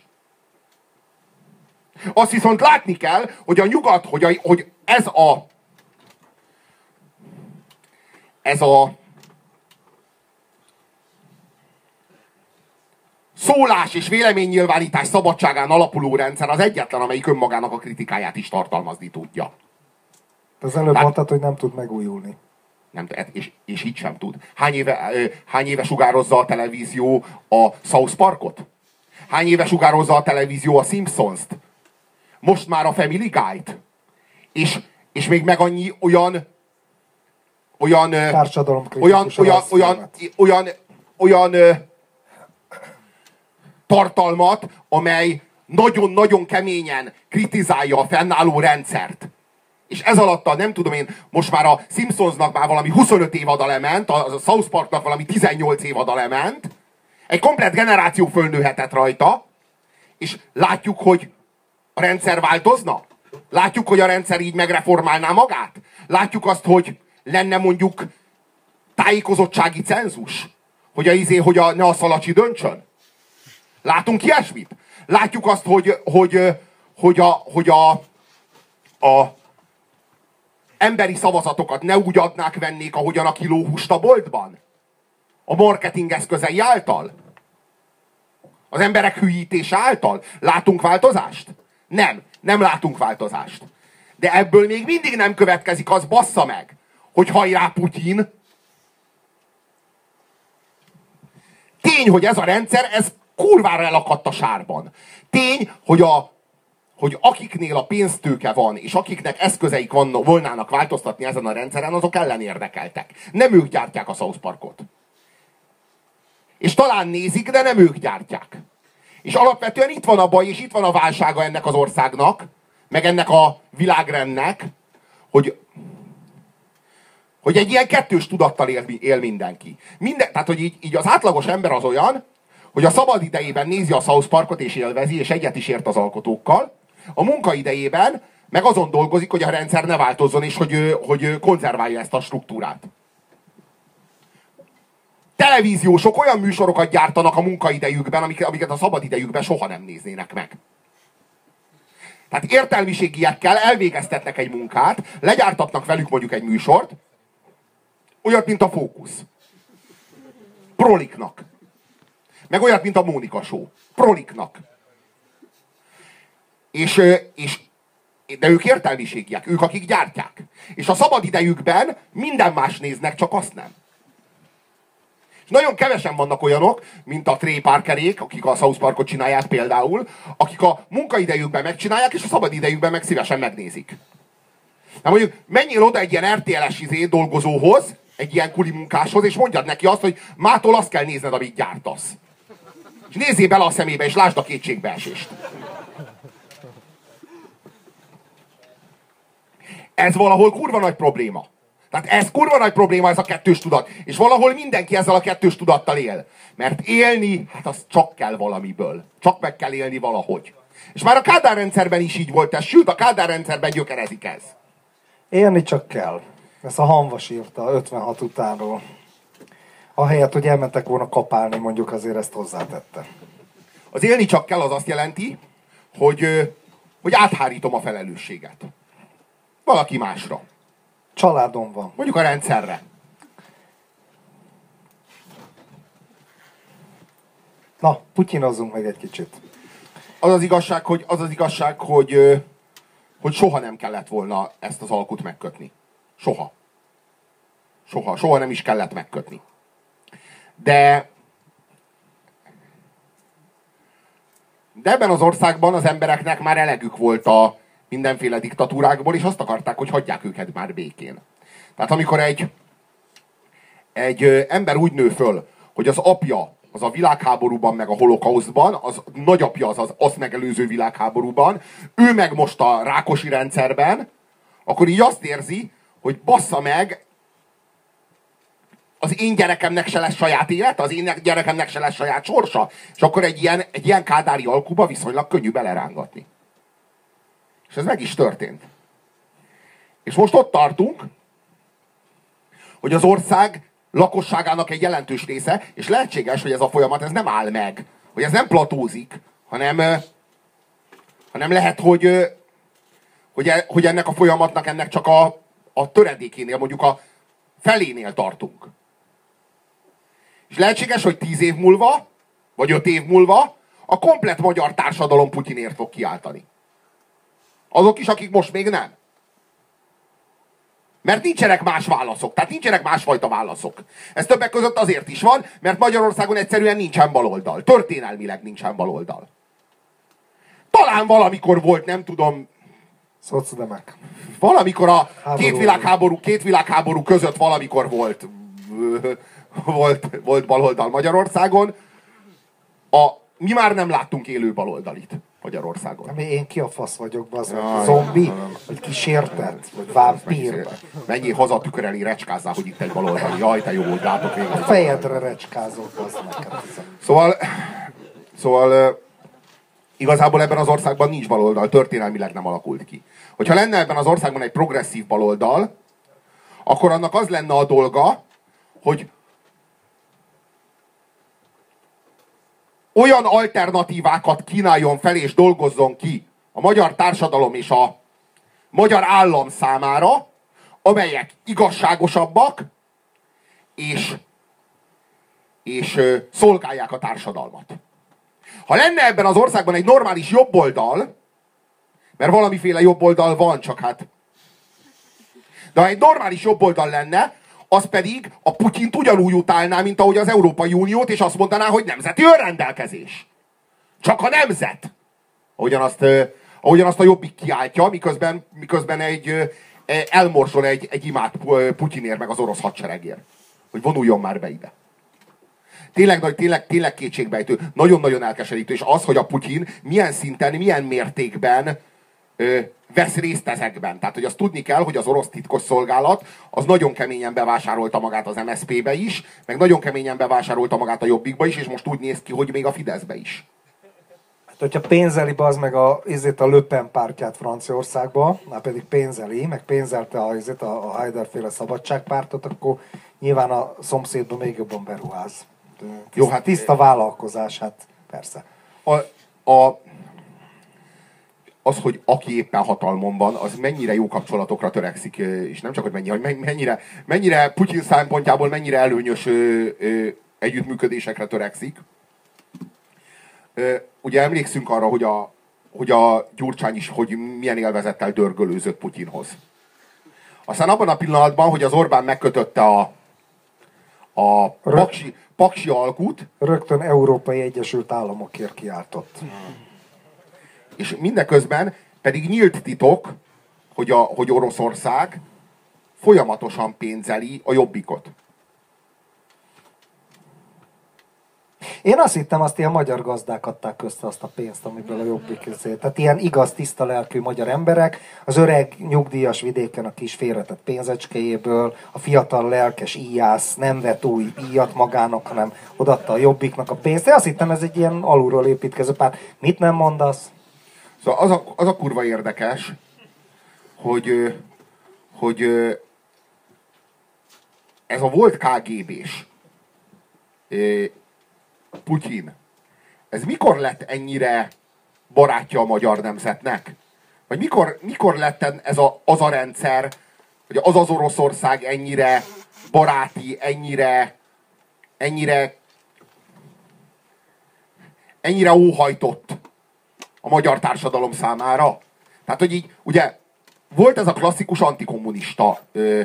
Azt viszont látni kell, hogy a nyugat, hogy ez a szólás és véleménynyilvánítás szabadságán alapuló rendszer az egyetlen, amelyik önmagának a kritikáját is tartalmazni tudja. Az előbb mondtad, hogy nem tud megújulni. Nem, és így sem tud. Hány éve sugározza a televízió a South Parkot? Hány éve sugározza a televízió a Simpsons-t? Most már a Family Guy-t? És még meg annyi olyan tartalmat, amely nagyon-nagyon keményen kritizálja a fennálló rendszert. És ez alatt nem tudom én, most már a Simpsonsnak már valami 25 évada lement, a South Parknak valami 18 évada lement, egy komplett generáció fölnőhetett rajta, és látjuk, hogy a rendszer változna? Látjuk, hogy a rendszer így megreformálná magát? Látjuk azt, hogy lenne mondjuk tájékozottsági cenzus? Hogy ne a Szalacsi döntsön? Látunk ilyesmit? Látjuk azt, hogy a emberi szavazatokat ne úgy adnák, vennék, ahogyan a kilóhúst a boltban? A marketing eszközei által? Az emberek hülyítése által? Látunk változást? Nem látunk változást. De ebből még mindig nem következik az, bassza meg, hogy hajrá Putyin. Tény, hogy ez a rendszer, ez kurvára elakadt a sárban. Tény, hogy akiknél a pénztőke van, és akiknek eszközeik volnának változtatni ezen a rendszeren, azok ellen érdekeltek. Nem ők gyártják a South Parkot. És talán nézik, de nem ők gyártják. És alapvetően itt van a baj, és itt van a válsága ennek az országnak, meg ennek a világrendnek, hogy egy ilyen kettős tudattal él mindenki. Tehát, hogy így az átlagos ember az olyan, hogy a szabad idejében nézi a South Parkot és élvezi, és egyet is ért az alkotókkal, a munkaidejében meg azon dolgozik, hogy a rendszer ne változzon, és hogy konzerválja ezt a struktúrát. Televíziósok olyan műsorokat gyártanak a munkaidejükben, amiket a szabadidejükben soha nem néznének meg. Tehát értelmiségiekkel elvégeztetnek egy munkát, legyártatnak velük mondjuk egy műsort, olyat, mint a Fókusz. Proliknak. Meg olyat, mint a Mónika Show. Proliknak. De ők értelmiségiek, ők akik gyártják. És a szabadidejükben minden más néznek, csak azt nem. És nagyon kevesen vannak olyanok, mint a Trey Parkerék, akik a South Parkot csinálják például, akik a munkaidejükben megcsinálják, és a szabadidejükben meg szívesen megnézik. Na mondjuk, menjél oda egy ilyen RTL-es dolgozóhoz, egy ilyen kuli munkáshoz, és mondjad neki azt, hogy mától azt kell nézned, amit gyártasz. És nézzél bele a szemébe, és lásd a kétségbeesést. Ez valahol kurva nagy probléma. Tehát ez kurva nagy probléma, ez a kettős tudat. És valahol mindenki ezzel a kettős tudattal él. Mert élni, hát az csak kell valamiből. Csak meg kell élni valahogy. És már a Kádár rendszerben is így volt ez, sőt a Kádár rendszerben gyökerezik ez. Élni csak kell. Ezt a Hamvas írta 56 utánról. Ahelyett, hogy elmentek volna kapálni, mondjuk azért ezt hozzátette. Az élni csak kell az azt jelenti, hogy áthárítom a felelősséget. Valaki másra. Családom van. Mondjuk a rendszerre. Na, putyinozzunk meg egy kicsit. Az az igazság, hogy soha nem kellett volna ezt az alkut megkötni. Soha. Soha nem is kellett megkötni. De ebben az országban az embereknek már elegük volt a mindenféle diktatúrákból, és azt akarták, hogy hagyják őket már békén. Tehát amikor egy ember úgy nő föl, hogy az apja az a világháborúban, meg a holokausztban, az nagyapja az azt megelőző világháborúban, ő meg most a Rákosi rendszerben, akkor így azt érzi, hogy bassza meg, az én gyerekemnek se lesz saját élet, az én gyerekemnek se lesz saját sorsa, és akkor egy ilyen kádári alkuba viszonylag könnyű belerángatni. És ez meg is történt. És most ott tartunk, hogy az ország lakosságának egy jelentős része, és lehetséges, hogy ez a folyamat ez nem áll meg, hogy ez nem platózik, hanem lehet, hogy ennek a folyamatnak ennek csak a töredékénél, mondjuk a felénél tartunk. És lehetséges, hogy 10 év múlva, vagy 5 év múlva a komplett magyar társadalom Putyinért fog kiáltani. Azok is, akik most még nem. Mert nincsenek más válaszok, tehát nincsenek másfajta válaszok. Ez többek között azért is van, mert Magyarországon egyszerűen nincsen baloldal. Történelmileg nincsen baloldal. Talán valamikor volt, nem tudom... Szocdemek. Valamikor a két világháború között valamikor volt baloldal Magyarországon. Mi már nem láttunk élő baloldalit Magyarországon. Én ki a fasz vagyok, bazdmeg? Zombi? Vagy kísértet? Vagy vámpír? Menjél haza tükörelni, recskázzál, hogy itt egy baloldali. Jaj, te jó, hogy látok végül. A fejedre recskázok, bazdmeg. Szóval igazából ebben az országban nincs baloldal, történelmileg nem alakult ki. Hogyha lenne ebben az országban egy progresszív baloldal, akkor annak az lenne a dolga, hogy olyan alternatívákat kínáljon fel és dolgozzon ki a magyar társadalom és a magyar állam számára, amelyek igazságosabbak és szolgálják a társadalmat. Ha lenne ebben az országban egy normális jobboldal, mert valamiféle jobboldal van, csak hát... De ha egy normális jobboldal lenne, az pedig a Putyint ugyanúgy utálná, mint ahogy az Európai Uniót, és azt mondaná, hogy nemzeti önrendelkezés. Csak a nemzet. Ahogyan azt a Jobbik kiáltja, miközben elmorsol egy imát Putyinért, meg az orosz hadseregért. Hogy vonuljon már be ide. Tényleg kétségbejtő. Nagyon-nagyon elkeserítő. És az, hogy a Putyin milyen szinten, milyen mértékben vesz részt ezekben. Tehát, hogy azt tudni kell, hogy az orosz titkosszolgálat az nagyon keményen bevásárolta magát az MSZP-be is, meg nagyon keményen bevásárolta magát a Jobbikba is, és most úgy néz ki, hogy még a Fideszbe is. hogyha pénzeli az meg a Le Pen pártját Franciaországba, már pedig pénzeli, meg pénzelte a Haider-féle szabadságpártot, akkor nyilván a szomszédban még jobban beruház. Jó, hát tiszta vállalkozás, hát persze. Az, hogy aki éppen hatalmon van, az mennyire jó kapcsolatokra törekszik, és nem csak, hogy mennyire Putyin szempontjából mennyire előnyös együttműködésekre törekszik. Ugye emlékszünk arra, hogy a Gyurcsány is, hogy milyen élvezettel dörgölőzött Putyinhoz. Aztán abban a pillanatban, hogy az Orbán megkötötte a paksi alkut, rögtön Európai Egyesült Államokért kiáltott. És mindeközben pedig nyílt titok, hogy Oroszország folyamatosan pénzeli a Jobbikot. Én azt hittem, azt ilyen magyar gazdák adták össze azt a pénzt, amiből a Jobbik közé. Tehát ilyen igaz, tiszta lelkű magyar emberek, az öreg nyugdíjas vidéken a kis félretett pénzecskéjéből, a fiatal lelkes íjász nem vett új íjat magának, hanem odaadta a Jobbiknak a pénzt. Én azt hittem, ez egy ilyen alulról építkező párt. Mit nem mondasz? Szóval az a kurva érdekes, hogy ez a volt KGB-s Putyin, ez mikor lett ennyire barátja a magyar nemzetnek? Vagy mikor lett az a rendszer, vagy az Oroszország ennyire baráti, ennyire óhajtott a magyar társadalom számára? Tehát, hogy így, ugye, volt ez a klasszikus antikommunista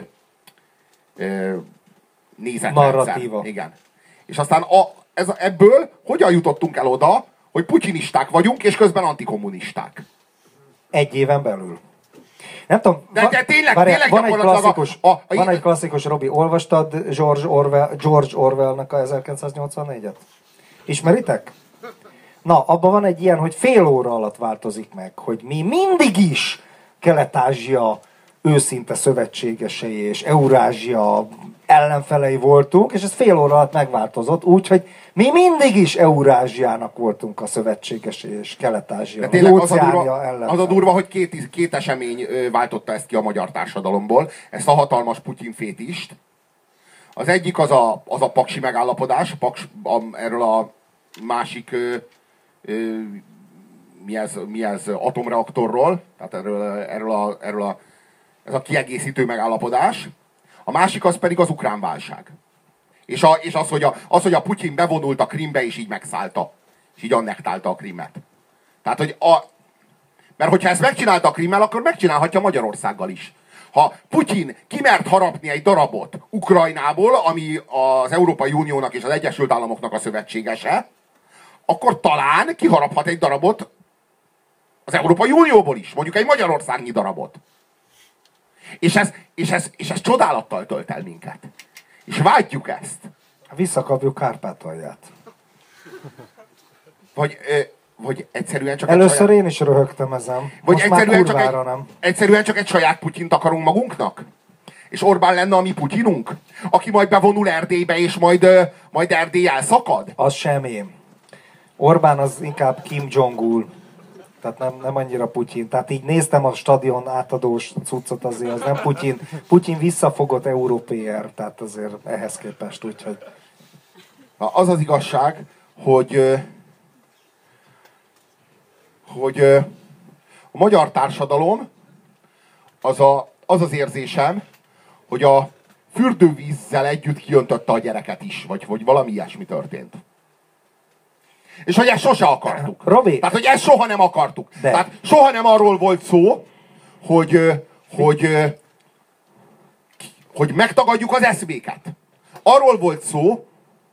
nézetrendszer. Narratíva. Igen. És aztán ebből hogyan jutottunk el oda, hogy putyinisták vagyunk, és közben antikommunisták? Egy éven belül. Nem tudom, de tényleg van egy klasszikus, Robi, olvastad George Orwellnek a 1984-et? Ismeritek? Na, abban van egy ilyen, hogy fél óra alatt változik meg, hogy mi mindig is Kelet-Ázsia őszinte szövetségesei és Eurázsia ellenfelei voltunk, és ez fél óra alatt megváltozott, úgyhogy mi mindig is Eurázsiának voltunk a szövetségesei és Kelet-Ázsia. Az a durva, hogy két esemény váltotta ezt ki a magyar társadalomból, ezt a hatalmas Putyin fétist. Az egyik az a paksi megállapodás, erről a másik mi ez atomreaktorról, tehát ez a kiegészítő megállapodás. A másik az pedig az ukrán válság. És az, hogy a Putyin bevonult a Krimbe, és így megszállta. És így annektálta a Krimet. Tehát, mert hogyha ezt megcsinálta a Krimmel, akkor megcsinálhatja Magyarországgal is. Ha Putyin kimert harapni egy darabot Ukrajnából, ami az Európai Uniónak és az Egyesült Államoknak a szövetségese, akkor talán kiharaphat egy darabot az Európai Unióból is, mondjuk egy magyarországnyi darabot. És ez csodálattal tölt el minket. És vágyjuk ezt. Visszakapjuk Kárpátalját. Vagy egyszerűen csak először én is röhögtem ezen. Vagy egyszerűen csak egy saját Putyint akarunk magunknak? És Orbán lenne a mi Putyinunk? Aki majd bevonul Erdélybe, és majd Erdély elszakad? Az sem én. Orbán az inkább Kim Jong-un. Tehát nem annyira Putyin. Tehát így néztem a stadion átadós cuccot, azért az nem Putyin. Putyin visszafogott európér, tehát azért ehhez képest, úgyhogy... Az az igazság, hogy a magyar társadalom az érzésem, hogy a fürdővízzel együtt kijöntötte a gyereket is, vagy valami ilyesmi történt. És hogy ezt sose akartuk. Robi. Tehát, hogy ezt soha nem akartuk. De. Tehát soha nem arról volt szó, hogy megtagadjuk az eszméket. Arról volt szó,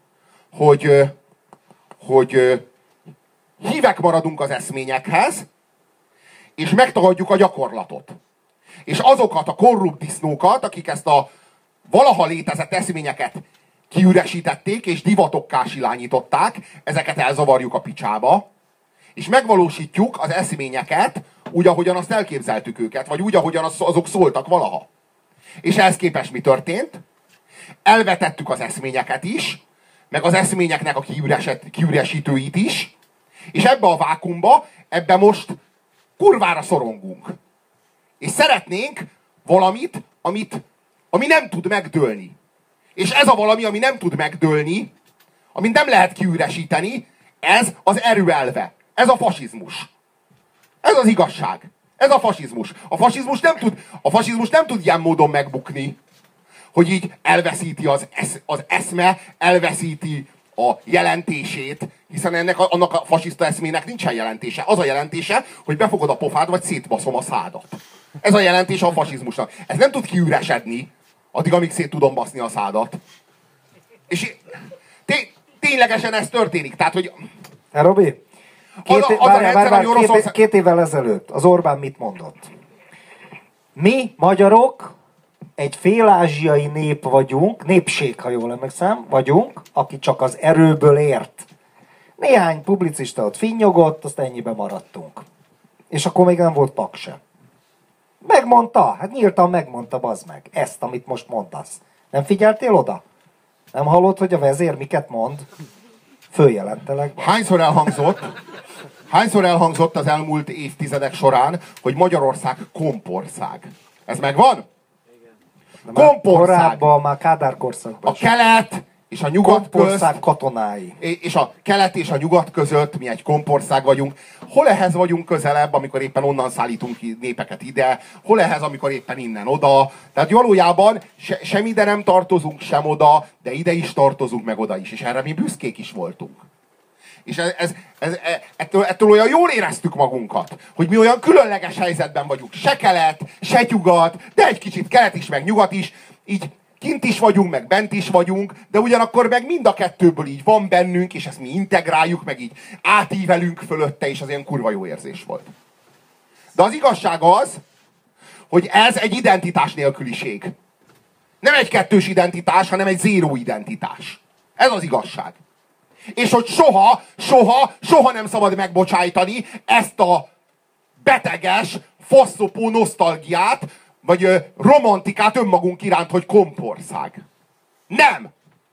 hogy hívek maradunk az eszményekhez, és megtagadjuk a gyakorlatot. És azokat a korrupt disznókat, akik ezt a valaha létezett eszményeket kiüresítették, és divatokká silányították, ezeket elzavarjuk a picsába, és megvalósítjuk az eszményeket úgy, ahogyan azt elképzeltük őket, vagy úgy, ahogyan azok szóltak valaha. És ehhez képest mi történt? Elvetettük az eszményeket is, meg az eszményeknek a kiüresítőit is, És ebbe a vákumba, ebbe most kurvára szorongunk. És szeretnénk valamit, ami nem tud megdőlni. És ez a valami, ami nem tud megdőlni, amit nem lehet kiüresíteni, ez az erő elve. Ez a fasizmus. Ez az igazság. Ez a fasizmus. A fasizmus nem tud ilyen módon megbukni, hogy így elveszíti az eszme, elveszíti a jelentését, hiszen annak a fasiszta eszmének nincsen jelentése. Az a jelentése, hogy befogod a pofád, vagy szétbaszom a szádat. Ez a jelentése a fasizmusnak. Ez nem tud kiüresedni, addig, amíg szét tudom baszni a szádat. És ténylegesen ez történik. Tehát, hogy... Robi, két évvel ezelőtt az Orbán mit mondott? Mi, magyarok, egy félázsiai nép vagyunk, népség, ha jól emlékszem, vagyunk, aki csak az erőből ért. Néhány publicista ott finnyogott, azt ennyibe maradtunk. És akkor még nem volt pak se. Megmondta, hát nyíltan megmondta, bazd meg, ezt, amit most mondasz. Nem figyeltél oda? Nem hallod, hogy a vezér miket mond? Följelentelek. Hányszor elhangzott az elmúlt évtizedek során, hogy Magyarország kompország? Ez megvan? Kompország. Korábban, már Kádár korszakban. A kelet és a nyugat kompország katonái. És a kelet és a nyugat között mi egy kompország vagyunk. Hol ehhez vagyunk közelebb, amikor éppen onnan szállítunk népeket ide, hol ehhez, amikor éppen innen oda. Tehát valójában sem ide nem tartozunk, sem oda, de ide is tartozunk, meg oda is. És erre mi büszkék is voltunk. És ettől olyan jól éreztük magunkat, hogy mi olyan különleges helyzetben vagyunk. Se kelet, se nyugat, de egy kicsit kelet is, meg nyugat is. Így kint is vagyunk, meg bent is vagyunk, de ugyanakkor meg mind a kettőből így van bennünk, és ezt mi integráljuk, meg így átívelünk fölötte, és az ilyen kurva jó érzés volt. De az igazság az, hogy ez egy identitás nélküliség. Nem egy kettős identitás, hanem egy zéró identitás. Ez az igazság. És hogy soha nem szabad megbocsájtani ezt a beteges, faszopó nosztalgiát, vagy romantikát önmagunk iránt, hogy kompország. Nem!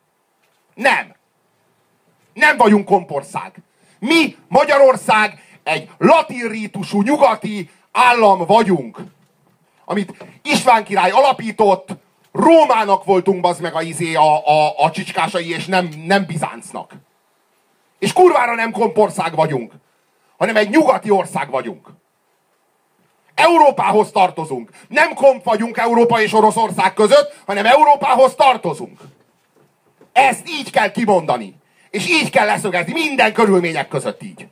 Nem vagyunk kompország. Mi, Magyarország, egy latin rítusú nyugati állam vagyunk, amit István király alapított, Rómának voltunk bazd meg a csicskásai, és nem Bizáncnak. És kurvára nem kompország vagyunk, hanem egy nyugati ország vagyunk. Európához tartozunk. Nem komp vagyunk Európa és Oroszország között, hanem Európához tartozunk. Ezt így kell kimondani. És így kell leszögezni minden körülmények között így.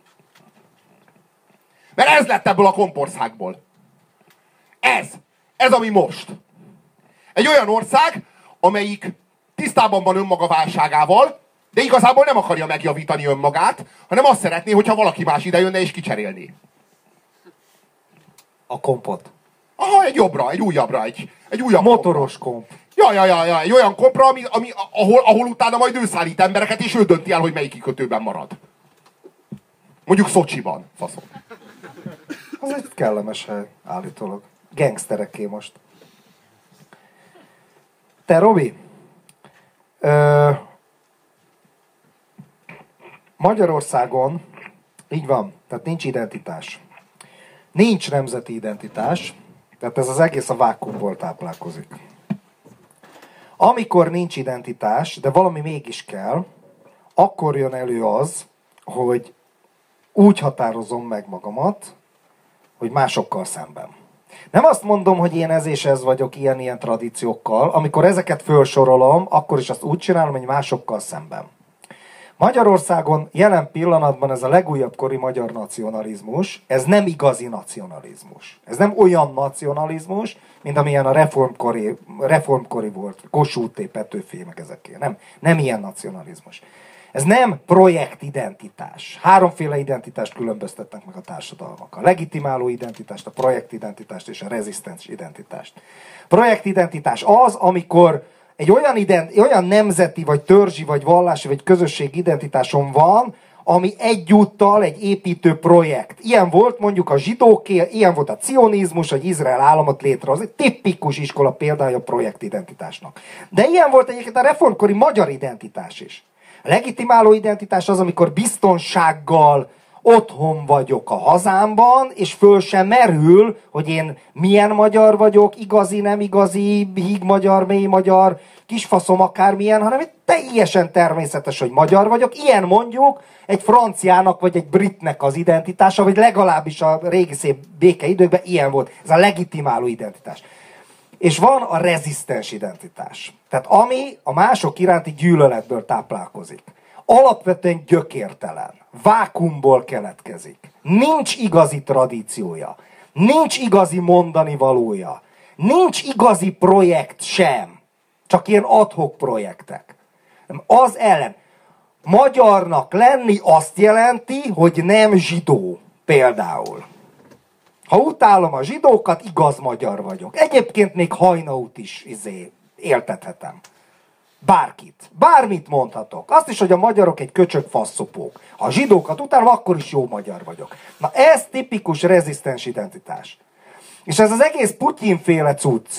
Mert ez lett ebből a kompországból. Ez ami most. Egy olyan ország, amelyik tisztában van önmaga válságával, de igazából nem akarja megjavítani önmagát, hanem azt szeretné, hogyha valaki más ide jönne és kicserélné. A kompot. Aha, egy újabbra, egy újabb motoros komp. Ja, egy olyan kompra, ahol utána majd ő szállít embereket, és ő dönti el, hogy melyik kikötőben marad. Mondjuk Szocsiban, faszom. Az egy kellemes hely, állítólag. Gangstereké most. Te, Robi, Magyarországon így van, tehát nincs identitás. Nincs nemzeti identitás, tehát ez az egész a vákuumból táplálkozik. Amikor nincs identitás, de valami mégis kell, akkor jön elő az, hogy úgy határozom meg magamat, hogy másokkal szemben. Nem azt mondom, hogy én ez és ez vagyok ilyen tradíciókkal, amikor ezeket felsorolom, akkor is azt úgy csinálom, hogy másokkal szemben. Magyarországon jelen pillanatban ez a legújabb kori magyar nacionalizmus, ez nem igazi nacionalizmus. Ez nem olyan nacionalizmus, mint amilyen a reformkori volt, Kossuth, Petőfi, meg ezeké. Nem ilyen nacionalizmus. Ez nem projektidentitás. Háromféle identitást különböztetnek meg a társadalmak. A legitimáló identitást, a projektidentitást és a rezisztens identitást. Projektidentitás az, amikor egy olyan nemzeti, vagy törzsi, vagy vallási, vagy közösség identitáson van, ami egyúttal egy építő projekt. Ilyen volt mondjuk a zsidóké, ilyen volt a cionizmus, hogy Izrael államot létrehozni. Tipikus iskola példája a projektidentitásnak. De ilyen volt egyébként a reformkori magyar identitás is. A legitimáló identitás az, amikor biztonsággal otthon vagyok a hazámban, és föl sem merül, hogy én milyen magyar vagyok, igazi, nem igazi, híg magyar, mély magyar, kisfaszom akármilyen, hanem teljesen természetes, hogy magyar vagyok. Ilyen mondjuk egy franciának vagy egy britnek az identitása, vagy legalábbis a régi szép békeidőkben ilyen volt. Ez a legitimáló identitás. És van a rezisztens identitás. Tehát ami a mások iránti gyűlöletből táplálkozik. Alapvetően gyökértelen. Vákumból keletkezik. Nincs igazi tradíciója. Nincs igazi mondani valója. Nincs igazi projekt sem. Csak ilyen ad-hoc projektek. Az ellen. Magyarnak lenni azt jelenti, hogy nem zsidó. Például. Ha utálom a zsidókat, igaz magyar vagyok. Egyébként még Hajnaut is éltethetem. Bárkit. Bármit mondhatok. Azt is, hogy a magyarok egy köcsög faszopók. Ha a zsidókat utálom, akkor is jó magyar vagyok. Na ez tipikus rezisztens identitás. És ez az egész Putyin-féle cucc,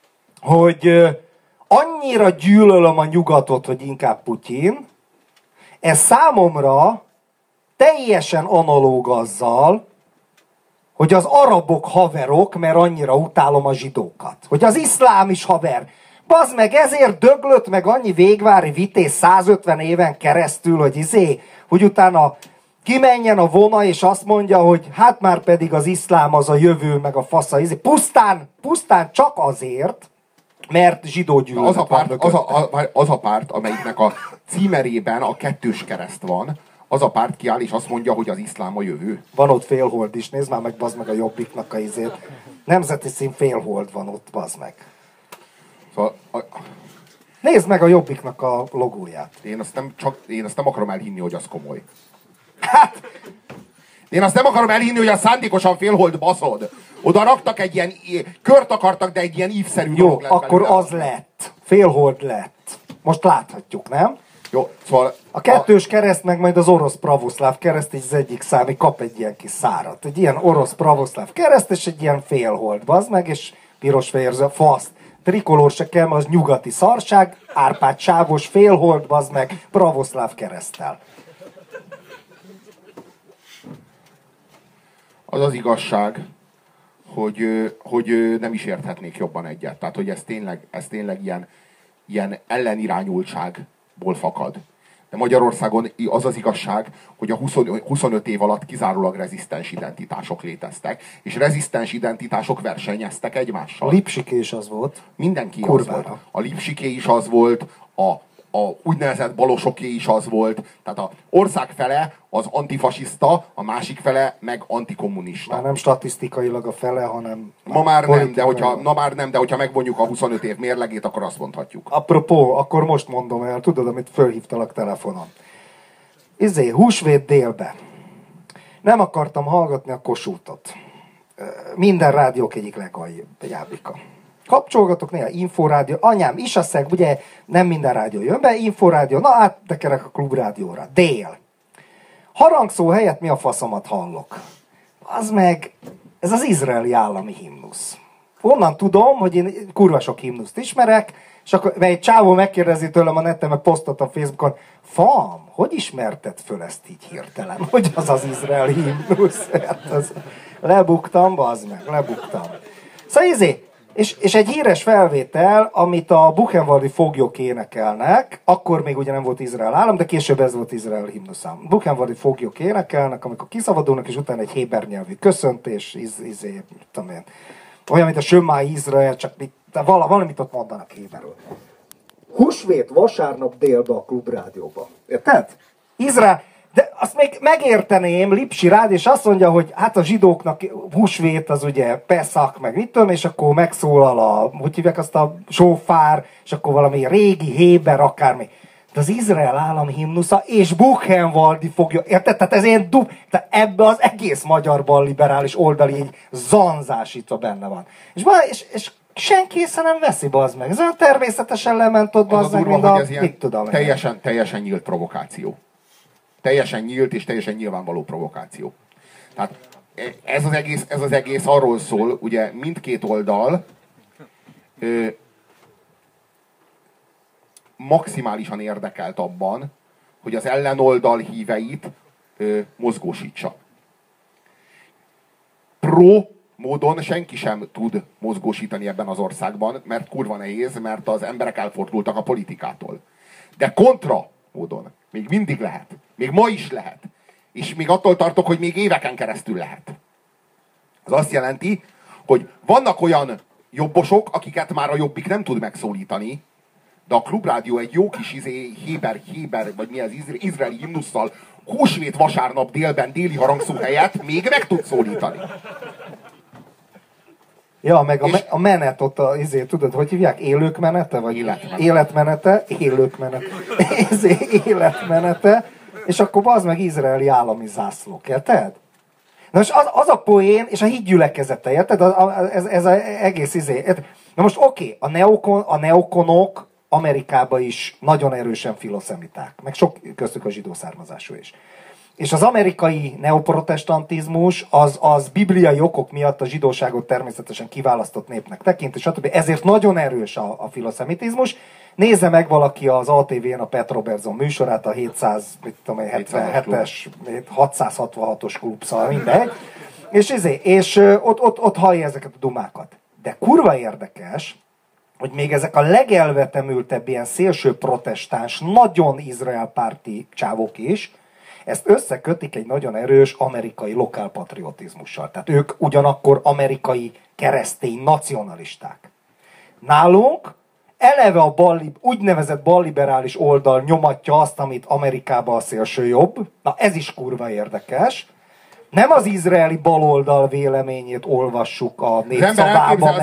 hogy annyira gyűlölöm a nyugatot, hogy inkább Putyin, ez számomra teljesen analóg azzal, hogy az arabok haverok, mert annyira utálom a zsidókat. Hogy az iszlám is haver. Bazd meg, ezért döglött meg annyi végvári vitéz 150 éven keresztül, hogy utána kimenjen a vona, és azt mondja, hogy hát már pedig az iszlám az a jövő, meg a fasza. Pusztán csak azért, mert zsidó gyűlölet az a párt, amelyiknek a címerében a kettős kereszt van, az a párt kiáll, és azt mondja, hogy az iszlám a jövő. Van ott félhold is, nézd már meg, bazd meg a Jobbiknak a izét. Nemzeti szín félhold van ott, bazd meg. Szóval Nézd meg a Jobbiknak a logóját. Én azt nem akarom elhinni, hogy az komoly. Hát, én azt nem akarom elhinni, hogy a szándékosan félhold baszod. Oda raktak egy ilyen, kört akartak, de egy ilyen ívszerű dolog lett. Jó, akkor belőle. az lett. Félhold lett. Most láthatjuk, nem? Jó, szóval... A kettős kereszt, meg majd az orosz pravoszláv kereszt, így az egyik számi kap egy ilyen kis szárat. Egy ilyen orosz pravoszláv kereszt, és egy ilyen félhold, bazd meg, és piros-fehér faszt. Trikolór se kell, az nyugati szarság, Árpád sávos, félhold, bazd meg, pravoszláv kereszttel. Az az igazság, hogy nem is érthetnék jobban egyet. Tehát, hogy ez tényleg ilyen ellenirányultságból fakad. De Magyarországon az az igazság, hogy a 25 év alatt kizárólag rezisztens identitások léteztek, és rezisztens identitások versenyeztek egymással. A Lipsiké is az volt. Mindenki az volt. A Lipsiké is az volt, a úgynevezett balosoké is az volt. Tehát az ország fele az antifasiszta, a másik fele meg antikommunista. Már nem statisztikailag a fele, hanem... Ma már nem, de hogyha megvonjuk a 25 év mérlegét, akkor azt mondhatjuk. Apropó, akkor most mondom el, tudod, amit fölhívtalak telefonon. Húsvét délbe. Nem akartam hallgatni a Kossuthot. Minden rádiók egyik legjábbika. Kapcsolgatok néha Inforádió, anyám, Isaszeg, ugye nem minden rádió jön be, Inforádió, na áttekerek a klubrádióra. Dél. Harangszó helyett mi a faszomat hallok? Az meg, ez az izraeli állami himnusz. Onnan tudom, hogy én kurva sok himnuszt ismerek, és akkor egy csávó megkérdezi tőlem a neten, meg posztot a Facebookon, Fam, hogy ismerted föl ezt így hirtelen? Hogy az az izraeli himnusz? Hát lebuktam, bazd meg, lebuktam. Szóval és egy híres felvétel, amit a Buchenwaldi foglyok énekelnek, akkor még ugye nem volt Izrael állam, de később ez volt Izrael himnuszám. Buchenwaldi foglyok énekelnek, amikor kiszabadulnak, és utána egy héber nyelvű köszöntés, tudom én, olyan, mint a Sömmái Izrael, csak valamit ott mondanak héberül. Húsvét vasárnap délbe a klubrádióba. Érted? Izrael, de azt még megérteném Lipsi rád, és azt mondja, hogy hát a zsidóknak húsvét az ugye Peszak, meg mit tudom, és akkor megszólal hogy hívják azt a sófár, és akkor valami régi héber, akármi. De az Izrael állam himnusza és Buchenwaldi fogja, érted? Tehát ez ilyen tehát ebbe az egész magyar balliberális oldali így zanzásítva benne van. És senki észre nem veszi, bazd meg. Ez olyan természetesen lement ott, bazd meg, mint a, mit tudom. Teljesen nyílt provokáció. Teljesen nyílt és teljesen nyilvánvaló provokáció. Tehát ez az egész arról szól, ugye mindkét oldal maximálisan érdekelt abban, hogy az ellenoldal híveit mozgósítsa. Pro módon senki sem tud mozgósítani ebben az országban, mert kurva nehéz, mert az emberek elfordultak a politikától. De kontra módon még mindig lehet. Még ma is lehet. És még attól tartok, hogy még éveken keresztül lehet. Az azt jelenti, hogy vannak olyan jobbosok, akiket már a Jobbik nem tud megszólítani, de a Klubrádió egy jó kis Héber, vagy mi az izraeli himnusszal, húsvét vasárnap délben déli harangszó helyett még meg tud szólítani. Ja, meg a menet ott, tudod, hogy hívják? Élők menete? Vagy életmenete. Életmenete. És akkor az meg izraeli állami zászlók, érted? Na most az a poén, és a hídgyülekezete, érted? Ez az egész Na most oké, a neokonok Amerikában is nagyon erősen filoszemiták, meg sok köztük a zsidó származású is. És az amerikai neoprotestantizmus az bibliai okok miatt a zsidóságot természetesen kiválasztott népnek tekint, és stb. Ezért nagyon erős a filoszemitizmus. Nézze meg valaki az ATV-n a Pat Robertson műsorát, a 777-es, 666-os klub, szóval mindegy. És ott hallja ezeket a dumákat. De kurva érdekes, hogy még ezek a legelvetemültebb ilyen szélső protestáns, nagyon Izrael párti csávok is, ezt összekötik egy nagyon erős amerikai lokálpatriotizmussal. Tehát ők ugyanakkor amerikai keresztény nacionalisták. Nálunk eleve a úgynevezett balliberális oldal nyomatja azt, amit Amerikában a szélső jobb. Na ez is kurva érdekes. Nem az izraeli baloldal véleményét olvassuk a Népszavában,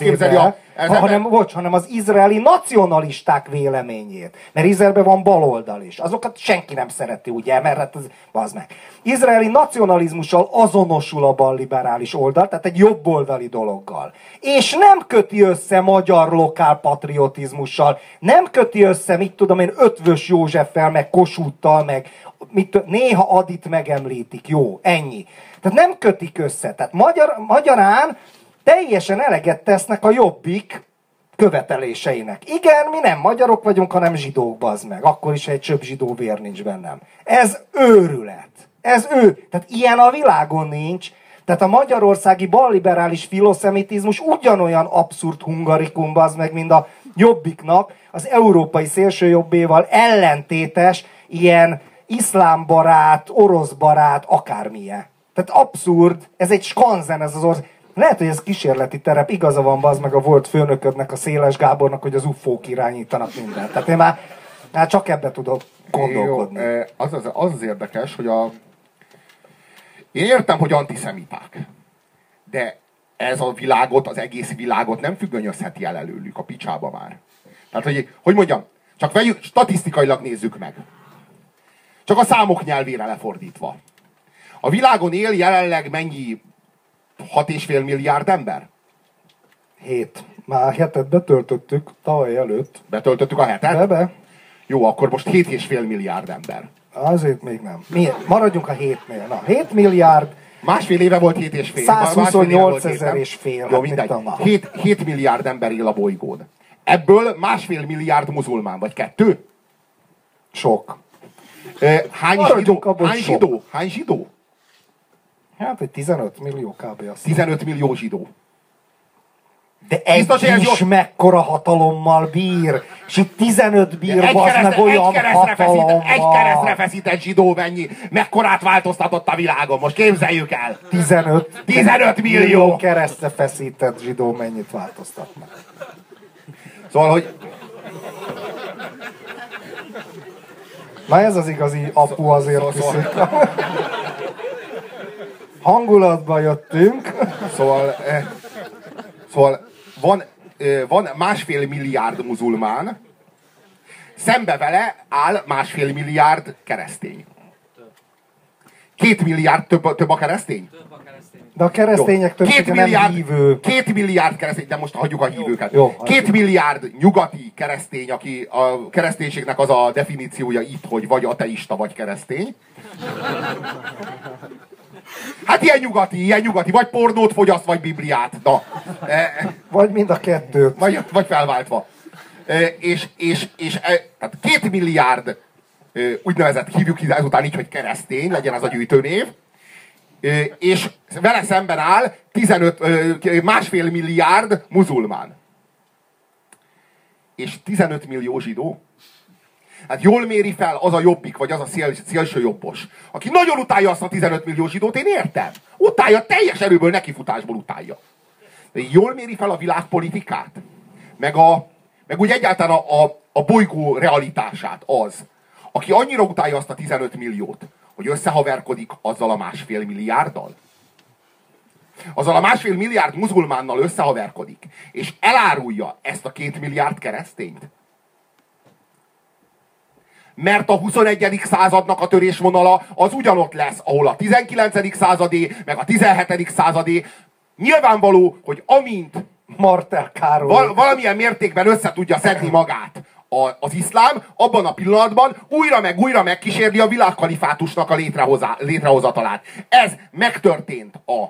hanem az izraeli nacionalisták véleményét. Mert Izraelben van baloldal is. Azokat senki nem szereti, ugye? Mert hát az meg. Izraeli nacionalizmussal azonosul a balliberális oldal, tehát egy jobboldali dologgal. És nem köti össze magyar lokálpatriotizmussal, nem köti össze, mit tudom én, Ötvös Józseffel, meg Kossuthtal, meg néha Adit megemlítik, jó, ennyi. Tehát nem kötik össze. Tehát magyarán teljesen eleget tesznek a Jobbik követeléseinek. Igen, mi nem magyarok vagyunk, hanem zsidók, bazd meg. Akkor is egy csöpp zsidó vér nincs bennem. Ez őrület. Tehát ilyen a világon nincs. Tehát a magyarországi balliberális filoszemitizmus ugyanolyan abszurd hungarikum, bazd meg, mint a Jobbiknak az európai szélsőjobbéval ellentétes ilyen iszlámbarát, oroszbarát, akármilyen. Tehát abszurd, ez egy skanzen ez az ország. Lehet, hogy ez kísérleti terep, igaza van bazd meg a volt főnöködnek, a Széles Gábornak, hogy az UFO-k irányítanak mindent. Tehát én már csak ebbe tudok gondolkodni. Jó, az érdekes, hogy én értem, hogy antiszemiták, de ez a világot, az egész világot nem függönyözheti el előlük a picsába már. Tehát, hogy mondjam, csak statisztikailag nézzük meg. Csak a számok nyelvére lefordítva. A világon él jelenleg mennyi 6,5 milliárd ember? 7. Már 7-et betöltöttük tavaly előtt. Betöltöttük a 7-et? Be. Jó, akkor most 7,5 milliárd ember. Azért még nem. Maradjunk a 7-nél. Na, 7 milliárd. Másfél éve volt 7,5. 128 ezer és fél. Jó, mindegy. 7 milliárd ember él a bolygón. Ebből 1,5 milliárd muzulmán, vagy 2? Sok. Hány zsidó? Hát egy 15 millió kb. 15 millió zsidó. De egy is mekkora hatalommal bír, és itt 15 bír, bazd meg olyan hatalommal. Egy keresztre feszített zsidó mennyi, mekkorát változtatott a világon, most képzeljük el. 15 millió keresztre feszített zsidó mennyit változtatnak. Szóval, hogy... Na ez az igazi apu azért viszik. Hangulatba jöttünk. Szóval van 1,5 milliárd muzulmán, szembe vele áll 1,5 milliárd keresztény. 2 milliárd több a keresztény? De a keresztények többsége nem hívő. 2 milliárd keresztény, de most hagyjuk a hívőket. 2 milliárd nyugati keresztény, aki a kereszténységnek az a definíciója itt, hogy vagy ateista, vagy keresztény. Hát ilyen nyugati, vagy pornót fogyaszt, vagy Bibliát. Na. Vagy mind a kettőt. Vagy felváltva. Tehát 2 milliárd úgynevezett, hívjuk ezután így, hogy keresztény, legyen ez a gyűjtőnév, és vele szemben áll 1,5 milliárd muzulmán. És 15 millió zsidó. Hát jól méri fel az a jobbik, vagy az a szélső jobbos, aki nagyon utálja azt a 15 millió zsidót, én értem. Utálja, teljes erőből nekifutásból utálja. De jól méri fel a világpolitikát, meg úgy egyáltalán a bolygó realitását az, aki annyira utálja azt a 15 milliót, hogy összehaverkodik azzal a 1,5 milliárddal. Azzal a 1,5 milliárd muzulmánnal összehaverkodik, és elárulja ezt a 2 milliárd keresztényt. Mert a 21. századnak a törésvonala az ugyanott lesz, ahol a 19. századé, meg a 17. századé. Nyilvánvaló, hogy amint Martel Károly valamilyen mértékben össze tudja szedni magát az iszlám, abban a pillanatban újra megkísérli a világkalifátusnak a létrehozatalát. Ez megtörtént a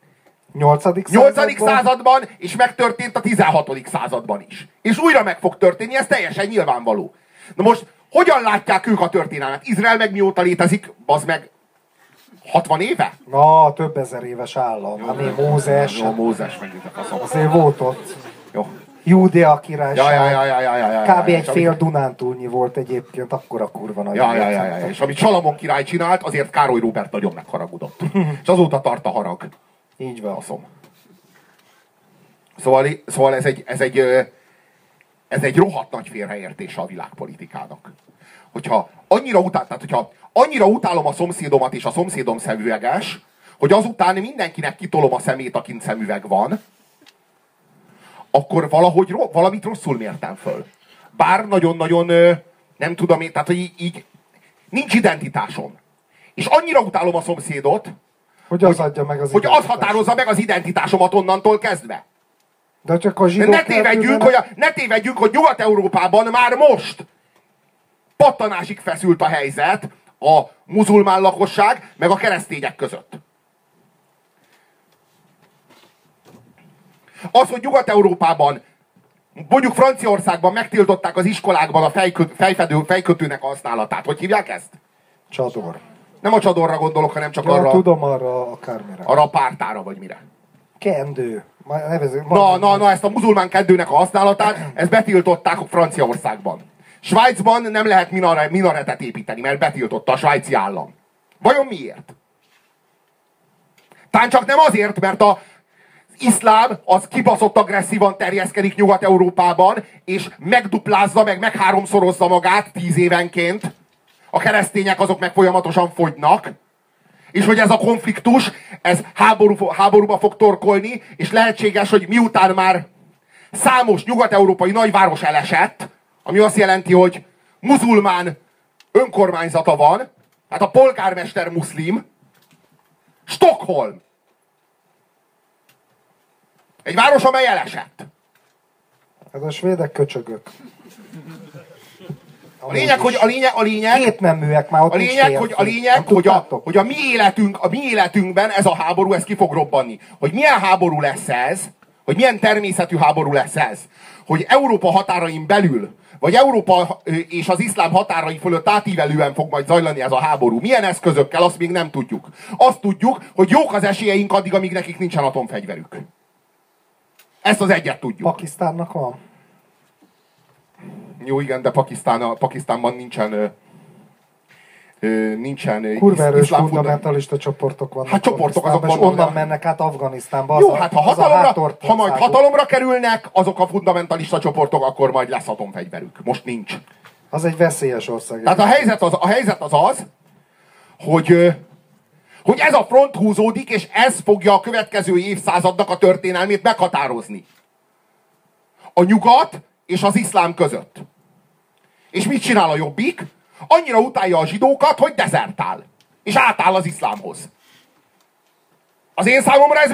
8. században, és megtörtént a 16. században is. És újra meg fog történni, ez teljesen nyilvánvaló. Na most, hogyan látják ők a történelmet? Izrael meg mióta létezik, bazd meg, 60 éve? Na, több ezer éves állam. Ami Mózes. Jó, Mózes meg a faszom. Azért volt ott. Jó. Júdea királyság. Ja. Kb. Egy fél Dunántúlnyi volt egyébként, akkora kurva nagy. Ja. És amit Salamon király csinált, azért Károly Róbert nagyon megharagudott. És azóta tart a harag. Így van. Faszom. Szóval ez egy rohadt nagy félreértése a világpolitikának. Hogyha annyira utálom a szomszédomat, és a szomszédom szemüveges, hogy azután mindenkinek kitolom a szemét, akin szemüveg van, akkor valamit rosszul mértem föl. Bár nagyon-nagyon nem tudom, tehát hogy így nincs identitásom. És annyira utálom a szomszédot, hogy az adja meg az hogy az határozza meg az identitásomat onnantól kezdve. De csak a zsidók ne tévedjünk, hogy Nyugat-Európában már most pattanásig feszült a helyzet a muzulmán lakosság meg a keresztények között. Az, hogy Nyugat-Európában, mondjuk Franciaországban megtiltották az iskolákban a fejkötőnek a használatát. Hogy hívják ezt? Csador. Nem a csadorra gondolok, hanem csak arra. Tudom, arra akármire. Arra a pártára, vagy mire? Kendő. Na, ezt a muzulmán kendőnek a használatát, ezt betiltották Franciaországban. Svájcban nem lehet minaretet építeni, mert betiltotta a svájci állam. Vajon miért? Talán csak nem azért, mert az iszlám az kibaszott agresszívan terjeszkedik Nyugat-Európában, és megduplázza, meg háromszorozza magát 10 évenként. A keresztények azok meg folyamatosan fogynak. És hogy ez a konfliktus, ez háborúba fog torkolni, és lehetséges, hogy miután már számos nyugat-európai nagyváros elesett, ami azt jelenti, hogy muzulmán önkormányzata van, hát a polgármester muszlim, Stockholm. Egy város, amely elesett. Hát a svédek köcsögök. A lényeg, kétneműek már ott hogy a mi életünkben ez a háború, ez ki fog robbanni. Hogy milyen háború lesz ez, hogy milyen természetű háború lesz ez, hogy Európa határain belül, vagy Európa és az iszlám határai fölött átívelően fog majd zajlani ez a háború. Milyen eszközökkel, azt még nem tudjuk. Azt tudjuk, hogy jók az esélyeink addig, amíg nekik nincsen atomfegyverük. Ezt az egyet tudjuk. Pakisztánnak van? Jó, igen, de Pakisztánban nincsen kurva erős fundamentalista csoportok vannak. Hát csoportok azok vannak. Onnan mennek át Afganisztánba. Jó, hát ha majd hatalomra kerülnek azok a fundamentalista csoportok, akkor majd lesz atomfegyverük. Most nincs. Az egy veszélyes ország. Tehát a helyzet az, hogy ez a front húzódik, és ez fogja a következő évszázadnak a történelmét meghatározni. A nyugat és az iszlám között. És mit csinál a jobbik? Annyira utálja a zsidókat, hogy dezertál. És átáll az iszlámhoz. Az én számomra ez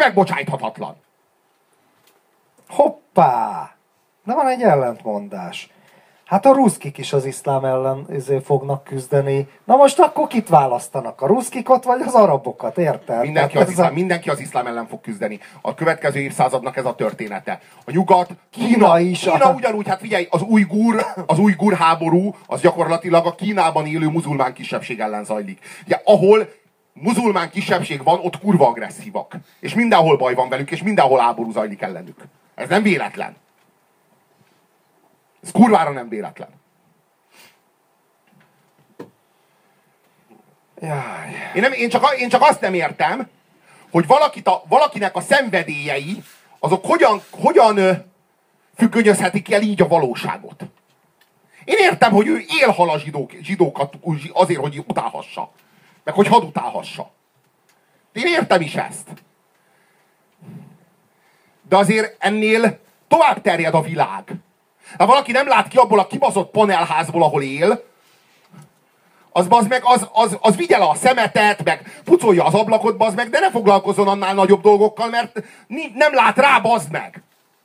megbocsájthatatlan. Hoppá! De van egy ellentmondás. Hát a ruszkik is az iszlám ellen fognak küzdeni. Na most akkor kit választanak? A ruszkikot vagy az arabokat, érted? Mindenki az iszlám ellen fog küzdeni. A következő évszázadnak ez a története. A nyugat, Kína is. Kína ugyanúgy, hát figyelj, az ujgur háború, az gyakorlatilag a Kínában élő muzulmán kisebbség ellen zajlik. Ugye, ahol muzulmán kisebbség van, ott kurva agresszívak. És mindenhol baj van velük, és mindenhol háború zajlik ellenük. Ez nem véletlen. Ez kurvára nem véletlen. Jaj. Én csak azt nem értem, hogy valakinek a szenvedélyei, azok hogyan függönyözhetik el így a valóságot. Én értem, hogy ő élhal a zsidókat azért, hogy utálhassa. Meg hogy hadd utálhassa. Én értem is ezt. De azért ennél tovább terjed a világ. Ha valaki nem lát ki abból a kibaszott panelházból, ahol él, az bazd meg, az vigye le a szemetet, meg pucolja az ablakot, bazd meg, de ne foglalkozzon annál nagyobb dolgokkal, mert nem lát rá, bazd meg.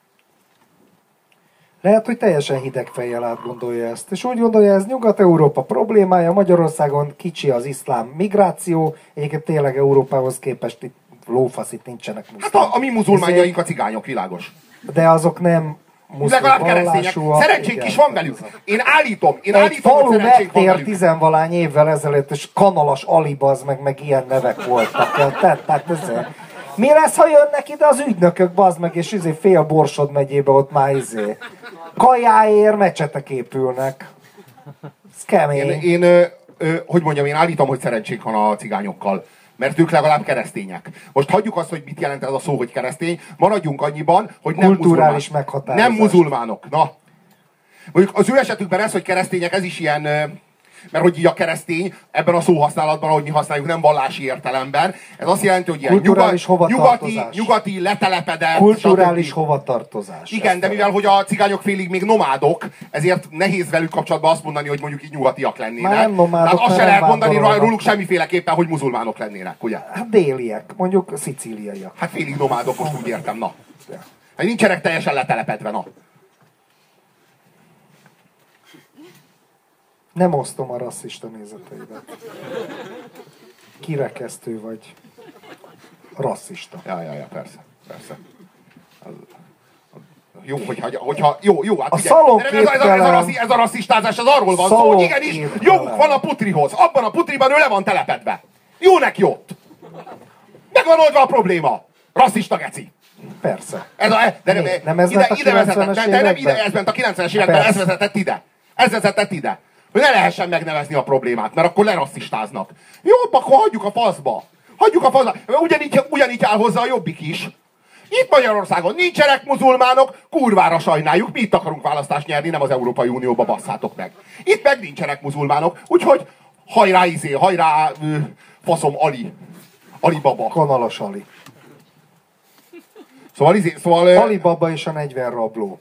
Lehet, hogy teljesen hideg fejjel átgondolja ezt. És úgy gondolja, ez Nyugat-Európa problémája, Magyarországon kicsi az iszlám migráció, egyébként tényleg Európához képest itt lófasz, itt nincsenek muszlimok. Hát a mi muzulmánjaink a cigányok, világos. De azok nem legalább keresztények. Szerencsénk is van velük. Én állítom, hogy falu szerencsénk van velük. tizenvalány évvel ezelőtt, és Kanalas Alibaz, meg ilyen nevek voltak. Tehát mi lesz, ha jönnek ide az ügynökök, bazd meg, és fél Borsod megyébe ott már kajáért mecsetek épülnek. Ez kemény. Hogy mondjam, én állítom, hogy szerencsénk van a cigányokkal. Mert ők legalább keresztények. Most hagyjuk azt, hogy mit jelent ez a szó, hogy keresztény. Maradjunk annyiban, hogy nem kulturális muzulmánok. Nem muzulmánok. Na. Mondjuk az ő esetükben ez, hogy keresztények, ez is ilyen... Mert hogy így a keresztény ebben a szóhasználatban, ahogy mi használjuk, nem vallási értelemben. Ez azt jelenti, hogy ilyen nyugati, letelepedett... Kulturális hovatartozás. Igen, de mivel hogy a cigányok félig még nomádok, ezért nehéz velük kapcsolatban azt mondani, hogy mondjuk így nyugatiak lennének. Már nem nomádok, tehát azt se lehet mondani róluk semmiféleképpen, hogy muzulmánok lennének, ugye? Hát déliek, mondjuk szicíliaiak. Hát félig nomádok, most úgy értem, na. Hát nincsenek teljesen letelepedve, na. Nem osztom a rasszista nézeteidet. Kirekesztő vagy rasszista. Ja, persze. Jó, hogyha jó, hát ez a rasszistázás, az arról van szó, hogy igenis, joguk van a putrihoz. Abban a putriban ő le van telepedve. Jó neki ott. Meg van oldva a probléma. Rasszista geci. Persze. Ez ment a 90-es években, ez vezetett ide. Hogy ne lehessen megnevezni a problémát, mert akkor lerasszistáznak. Jobb, akkor hagyjuk a faszba. Ugyanígy áll hozzá a Jobbik is. Itt Magyarországon nincsenek muzulmánok, kurvára sajnáljuk, mi itt akarunk választást nyerni, nem az Európai Unióba, basszátok meg. Itt meg nincsenek muzulmánok, úgyhogy hajrá faszom Ali Baba. Kanalas Ali. Szóval Ali Baba és a 40 rabló.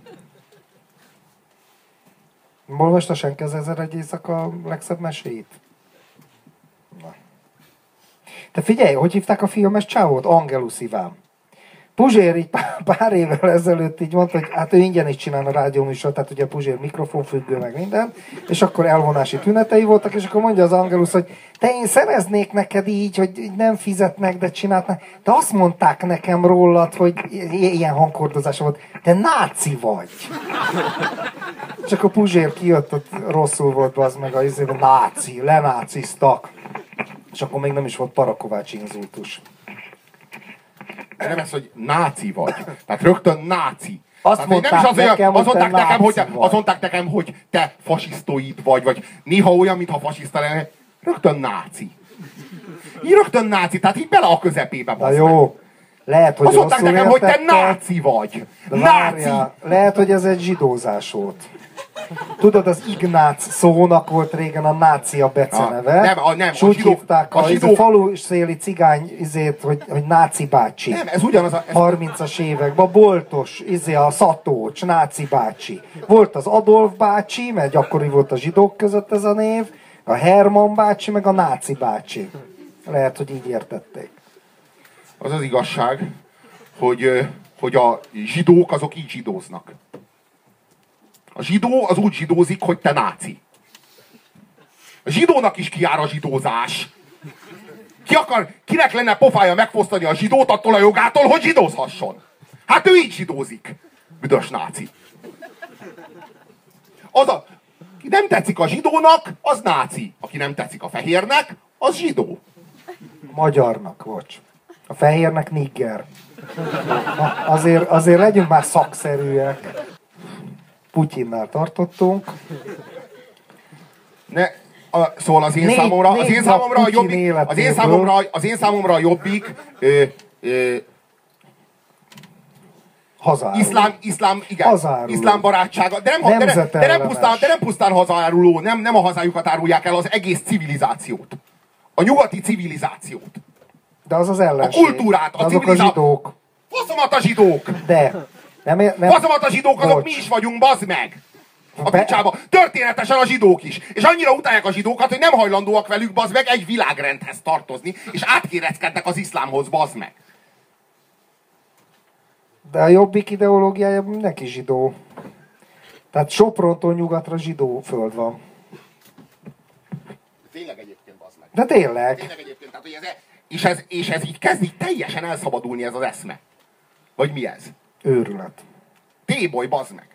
Olvasta senki az 1001 éjszaka legszebb meséit? Na. Te figyelj, hogy hívták a filmes csávót? Angelus Iván. Puzsér így pár évvel ezelőtt így mondta, hogy hát ő ingyen is csinál a rádióműsort, tehát ugye Puzsér mikrofonfüggő meg minden, és akkor elvonási tünetei voltak, és akkor mondja az Angelus, hogy te én szereznék neked így, hogy nem fizetnek, de csinálnak. De azt mondták nekem rólad, hogy ilyen hangkordozása volt, te náci vagy. És akkor Puzsér kijött, ott rosszul volt az meg a náci, lenáciztak. És akkor még nem is volt Parakovács inzultus. Nem ez, hogy náci vagy. Tehát rögtön náci. Azt mondták nekem, hogy te fasisztoid vagy néha olyan, mintha fasiszta lenne. Rögtön náci. Rögtön náci, tehát így bele a közepébe. Na jó, lehet, hogy azt mondták nekem, hogy te náci vagy. Náci. Lehet, hogy ez egy zsidózás volt. Tudod, az Ignác szónak volt régen a náci a beceneve. Nem, és úgy hívták a falu széli cigány hogy náci bácsi. Nem, ez ugyanaz a... 30-as években, Boltos, a Szatócs, náci bácsi. Volt az Adolf bácsi, mert gyakori volt a zsidók között ez a név, a Herman bácsi, meg a náci bácsi. Lehet, hogy így értették. Az az igazság, hogy a zsidók azok így zsidóznak. A zsidó az úgy zsidózik, hogy te náci. A zsidónak is kijár a zsidózás. Kinek lenne pofája megfosztani a zsidót attól a jogától, hogy zsidózhasson? Hát ő így zsidózik. Büdös náci. Aki nem tetszik a zsidónak, az náci. Aki nem tetszik a fehérnek, az zsidó. Magyarnak, bocs. A fehérnek nigger. Azért legyünk már szakszerűek. Putyinnál tartottunk. Szóval az én számomra a jobbik iszlám barátsága, de nem pusztán hazaáruló, nem a hazájukat árulják el, az egész civilizációt. A nyugati civilizációt. De az az ellenség. A kultúrát, a civilizációt. A zsidók. Faszomat a zsidók! De. Faszomat a zsidók, azok mi is vagyunk, bazd meg! A picsába. Történetesen a zsidók is. És annyira utálják a zsidókat, hogy nem hajlandóak velük, bazd meg, egy világrendhez tartozni, és átkéreckednek az iszlámhoz, bazd meg. De a Jobbik ideológiája mindenki zsidó. Tehát Soprontól nyugatra zsidó föld van. Tényleg egyébként, bazd meg. De tényleg. Tényleg egyébként, tehát, hogy és ez így kezd így teljesen elszabadulni, ez az eszme. Vagy mi ez? Őrület. Téboly, bazd meg.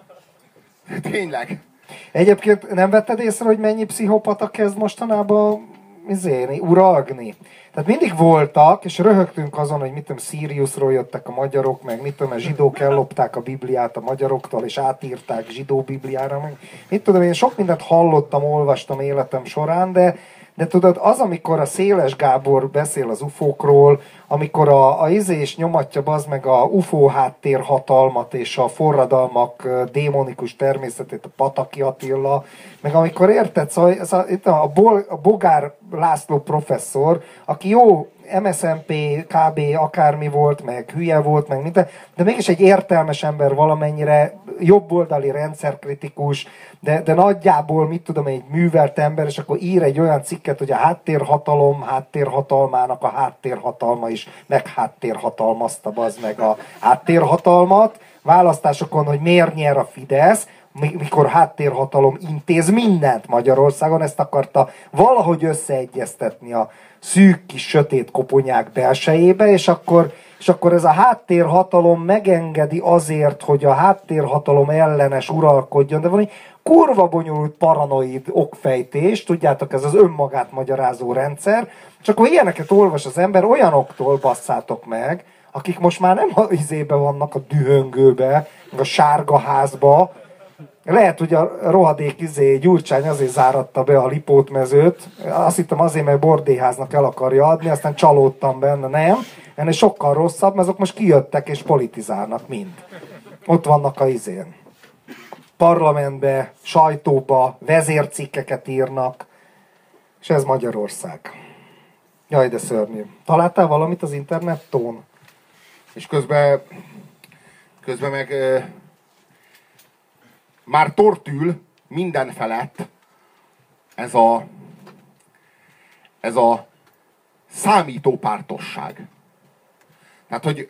Tényleg. Egyébként nem vetted észre, hogy mennyi pszichopata kezd mostanában uralgni? Tehát mindig voltak, és röhögtünk azon, hogy mit tudom, Siriusról jöttek a magyarok, meg mit tudom, a zsidók ellopták a Bibliát a magyaroktól, és átírták zsidó Bibliára, meg mit tudom, én sok mindent hallottam, olvastam életem során, de tudod, az, amikor a Széles Gábor beszél az ufókról, amikor a izés nyomatja bazd meg a ufó háttérhatalmat és a forradalmak démonikus természetét, a Pataki Attila, meg amikor érted, szóval itt a Bogár László professzor, aki jó MSZNP, KB, akármi volt, meg hülye volt, meg minden, de mégis egy értelmes ember valamennyire, jobboldali rendszerkritikus, de nagyjából, mit tudom, egy művelt ember, és akkor ír egy olyan cikket, hogy a háttérhatalmának a háttérhatalma is megháttérhatalmazta bazd meg a háttérhatalmat, választásokon, hogy miért nyer a Fidesz, mikor háttérhatalom intéz mindent Magyarországon, ezt akarta valahogy összeegyeztetni a szűk kis sötét koponyák belsejébe, és akkor ez a háttérhatalom megengedi azért, hogy a háttérhatalom ellenes uralkodjon, de van egy kurva bonyolult paranoid okfejtés, tudjátok, ez az önmagát magyarázó rendszer, és akkor ilyeneket olvas az ember, olyanoktól basszátok meg, akik most már nem az izébe vannak a dühöngőbe, meg a sárga házba. Lehet, hogy a rohadék Gyurcsány azért záratta be a Lipót mezőt. Azt hittem azért, mert bordéháznak el akarja adni, aztán csalódtam benne, nem. Ennél sokkal rosszabb, mert azok most kijöttek és politizálnak mind. Ott vannak a izén. Parlamentbe, sajtóba, vezércikkeket írnak. És ez Magyarország. Jaj, de szörnyű. Találtál valamit az internetton? És közben meg már tortül minden felett ez a számítópártosság. Tehát, hogy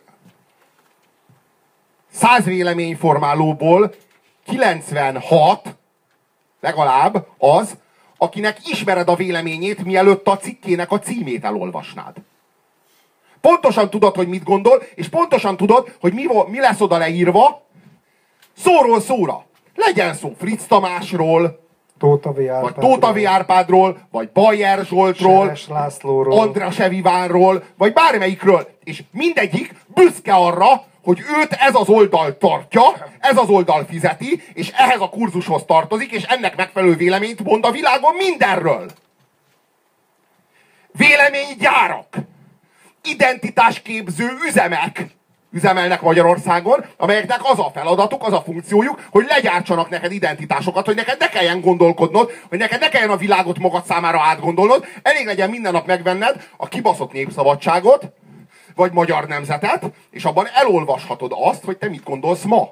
100 véleményformálóból 96 legalább az, akinek ismered a véleményét, mielőtt a cikkének a címét elolvasnád. Pontosan tudod, hogy mit gondol, és pontosan tudod, hogy mi lesz oda leírva, szóról szóra. Legyen szó Fritz Tamásról, vagy Tóta V. Árpádról, vagy Bajer Zsoltról, András Evivánról, vagy bármelyikről. És mindegyik büszke arra, hogy őt ez az oldal tartja, ez az oldal fizeti, és ehhez a kurzushoz tartozik, és ennek megfelelő véleményt mond a világon mindenről. Véleménygyárak, identitásképző üzemek üzemelnek Magyarországon, amelyeknek az a feladatuk, az a funkciójuk, hogy legyártsanak neked identitásokat, hogy neked ne kelljen gondolkodnod, hogy neked ne kelljen a világot magad számára átgondolnod, elég legyen minden nap megvenned a kibaszott Népszabadságot, vagy Magyar Nemzetet, és abban elolvashatod azt, hogy te mit gondolsz ma.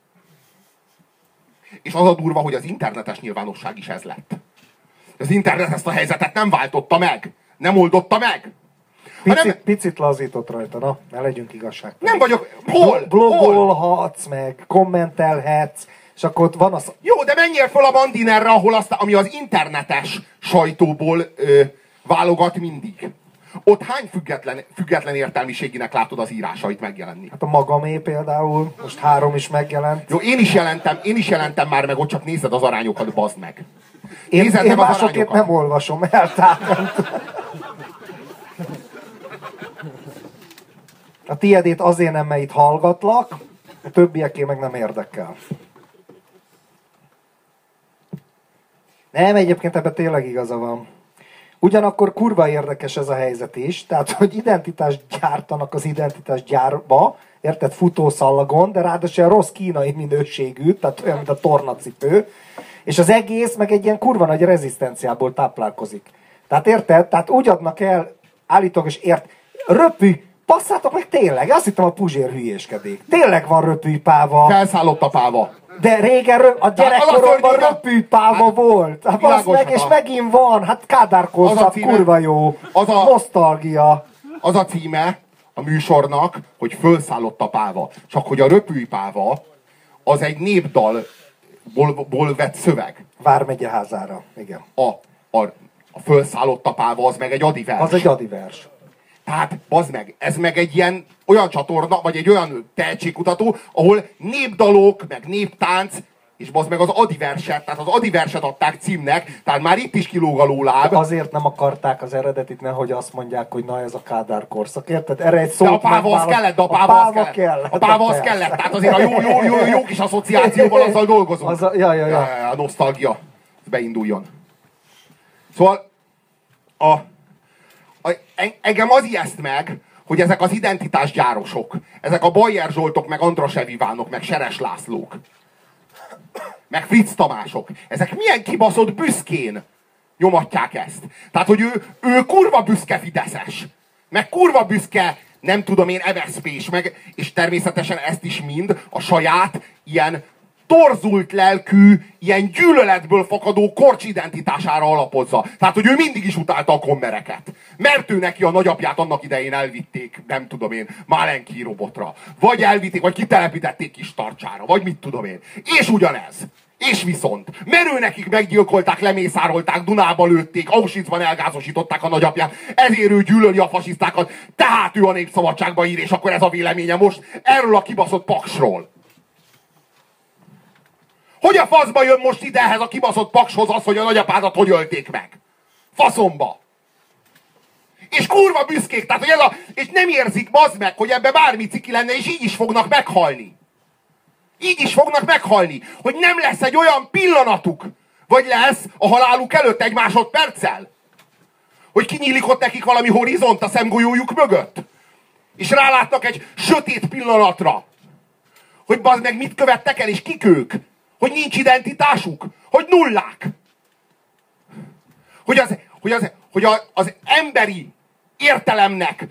És az a durva, hogy az internetes nyilvánosság is ez lett. Az internet ezt a helyzetet nem váltotta meg, nem oldotta meg. Picit lazított rajta, ne legyünk igazságtalanok. Nem vagyok. Hol? Blogolhatsz meg, kommentelhetsz, És akkor ott van az... Jó, de menjél fel a Mandinerre, ami az internetes sajtóból válogat mindig. Ott hány független értelmiséginek látod az írásait megjelenni? Hát a magamé például, most 3 is megjelent. Jó, én is jelentem már meg, ott csak nézed az arányokat, bazd meg. Én másokét nem olvasom el, tehát... A tiédét azért nem, mert itt hallgatlak, a többieké meg nem érdekel. Nem, egyébként ebben tényleg igaza van. Ugyanakkor kurva érdekes ez a helyzet is, tehát, hogy identitást gyártanak az identitásgyárba, érted, futószallagon, de ráadásul olyan rossz kínai minőségű, tehát olyan, mint a tornacipő, és az egész meg egy ilyen kurva nagy rezisztenciából táplálkozik. Tehát érted? Tehát úgy adnak el, állítólag, és röpű, passzátok meg tényleg, azt hittem a Puzsér hülyéskedik. Tényleg van röpűpáva. Felszállott a páva. De régen a gyerekkoromban röpűpáva volt. Hát meg, és megint van. Hát Kádár korszak, kurva jó. Nosztalgia. Az a címe a műsornak, hogy Fölszállott a páva. Csak hogy a röpűpáva az egy népdalból vett szöveg. Vármegyeházára, igen. A Fölszállott a páva az meg egy adivers. Az egy adivers. Tehát, bazd meg, ez meg egy ilyen olyan csatorna, vagy egy olyan tehetségkutató, ahol népdalok, meg néptánc, és bazd meg az adiverset, tehát az adiverset adták címnek, tehát már itt is kilóg a lóláb. De azért nem akarták az eredetit, nehogy azt mondják, hogy na ez a Kádár korszak, érted? Erre egy szót de a páva az kellett, A páva az kellett, tehát azért a jó kis asszociációval azzal dolgozunk. A nosztalgia beinduljon. Szóval engem az ijeszt meg, hogy ezek az identitásgyárosok, ezek a Bajer Zsoltok, meg Andrasev Ivánok, meg Seres Lászlók, meg Fritz Tamások, ezek milyen kibaszott büszkén nyomatják ezt. Tehát, hogy ő kurva büszke fideszes, meg kurva büszke, nem tudom én, MSZP-s, és természetesen ezt is mind a saját ilyen torzult lelkű, ilyen gyűlöletből fakadó korcsidentitására alapozza. Tehát, hogy ő mindig is utálta a kommereket. Mert ő neki a nagyapját annak idején elvitték, nem tudom én, Málenki robotra. Vagy elvitték, vagy kitelepítették kis Tarcsára, vagy mit tudom én. És ugyanez. És viszont, mert ő nekik meggyilkolták, lemészárolták, Dunába lőtték, Auschwitzban elgázosították a nagyapját, ezért ő gyűlöli a fasisztákat, tehát ő a Népszabadságba ír, és akkor ez a véleménye most erről a kibaszott paksról. Hogy a faszba jön most ide ehhez a kibaszott pakshoz az, hogy a nagyapádat hogy ölték meg? Faszomba! És kurva büszkék, tehát, hogy és nem érzik, bazd meg, hogy ebbe bármi ciki lenne, és így is fognak meghalni. Így is fognak meghalni, hogy nem lesz egy olyan pillanatuk, vagy lesz a haláluk előtt egy másodperccel, hogy kinyílik ott nekik valami horizont a szemgolyójuk mögött, és rálátnak egy sötét pillanatra, hogy bazd meg mit követtek el, és kik ők, hogy nincs identitásuk, hogy nullák, hogy az emberi értelemnek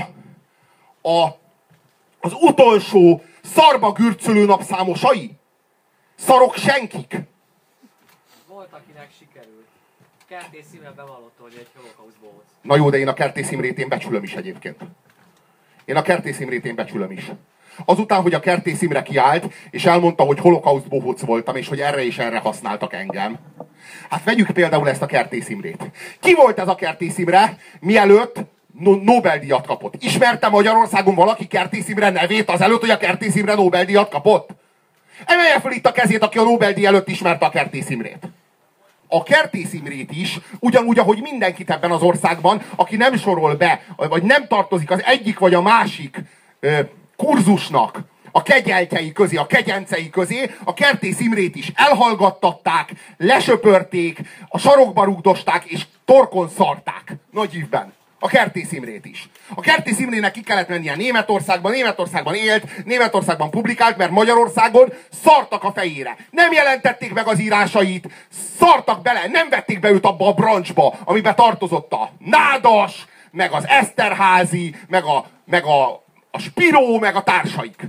az utolsó szarba gürcölő napszámosai? Szarok senkik? Volt, akinek sikerült. Kertész Imre bevallotta, hogy egy holokausz bohóc. Na jó, de én a Kertész Imrét én becsülöm is egyébként. Én a Kertész Imrét én becsülöm is. Azután, hogy a Kertész Imre kiállt, és elmondta, hogy holokauszt bohóc voltam, és hogy erre és erre használtak engem. Hát vegyük például ezt a Kertész Imrét. Ki volt ez a Kertész Imre, mielőtt Nobel-díjat kapott? Ismerte Magyarországon valaki Kertész Imre nevét azelőtt, hogy a Kertész Imre Nobel-díjat kapott? Emelje fel itt a kezét, aki a Nobel-díj előtt ismerte a Kertész Imrét. A Kertész Imrét is, ugyanúgy, ahogy mindenkit ebben az országban, aki nem sorol be, vagy nem tartozik az egyik vagy a másik kurzusnak a kegyeltjei közé, a kegyencei közé, a Kertész Imrét is elhallgattatták, lesöpörték, a sarokba rugdosták és torkon szarták. Nagy ívben. A Kertész Imrét is. A Kertész Imrének ki kellett mennie Németországban élt, Németországban publikált, mert Magyarországon szartak a fejére. Nem jelentették meg az írásait, szartak bele, nem vették be őt abba a brancsba, amiben tartozott a Nádas, meg az Eszterházy, meg a Spiró, meg a társaik.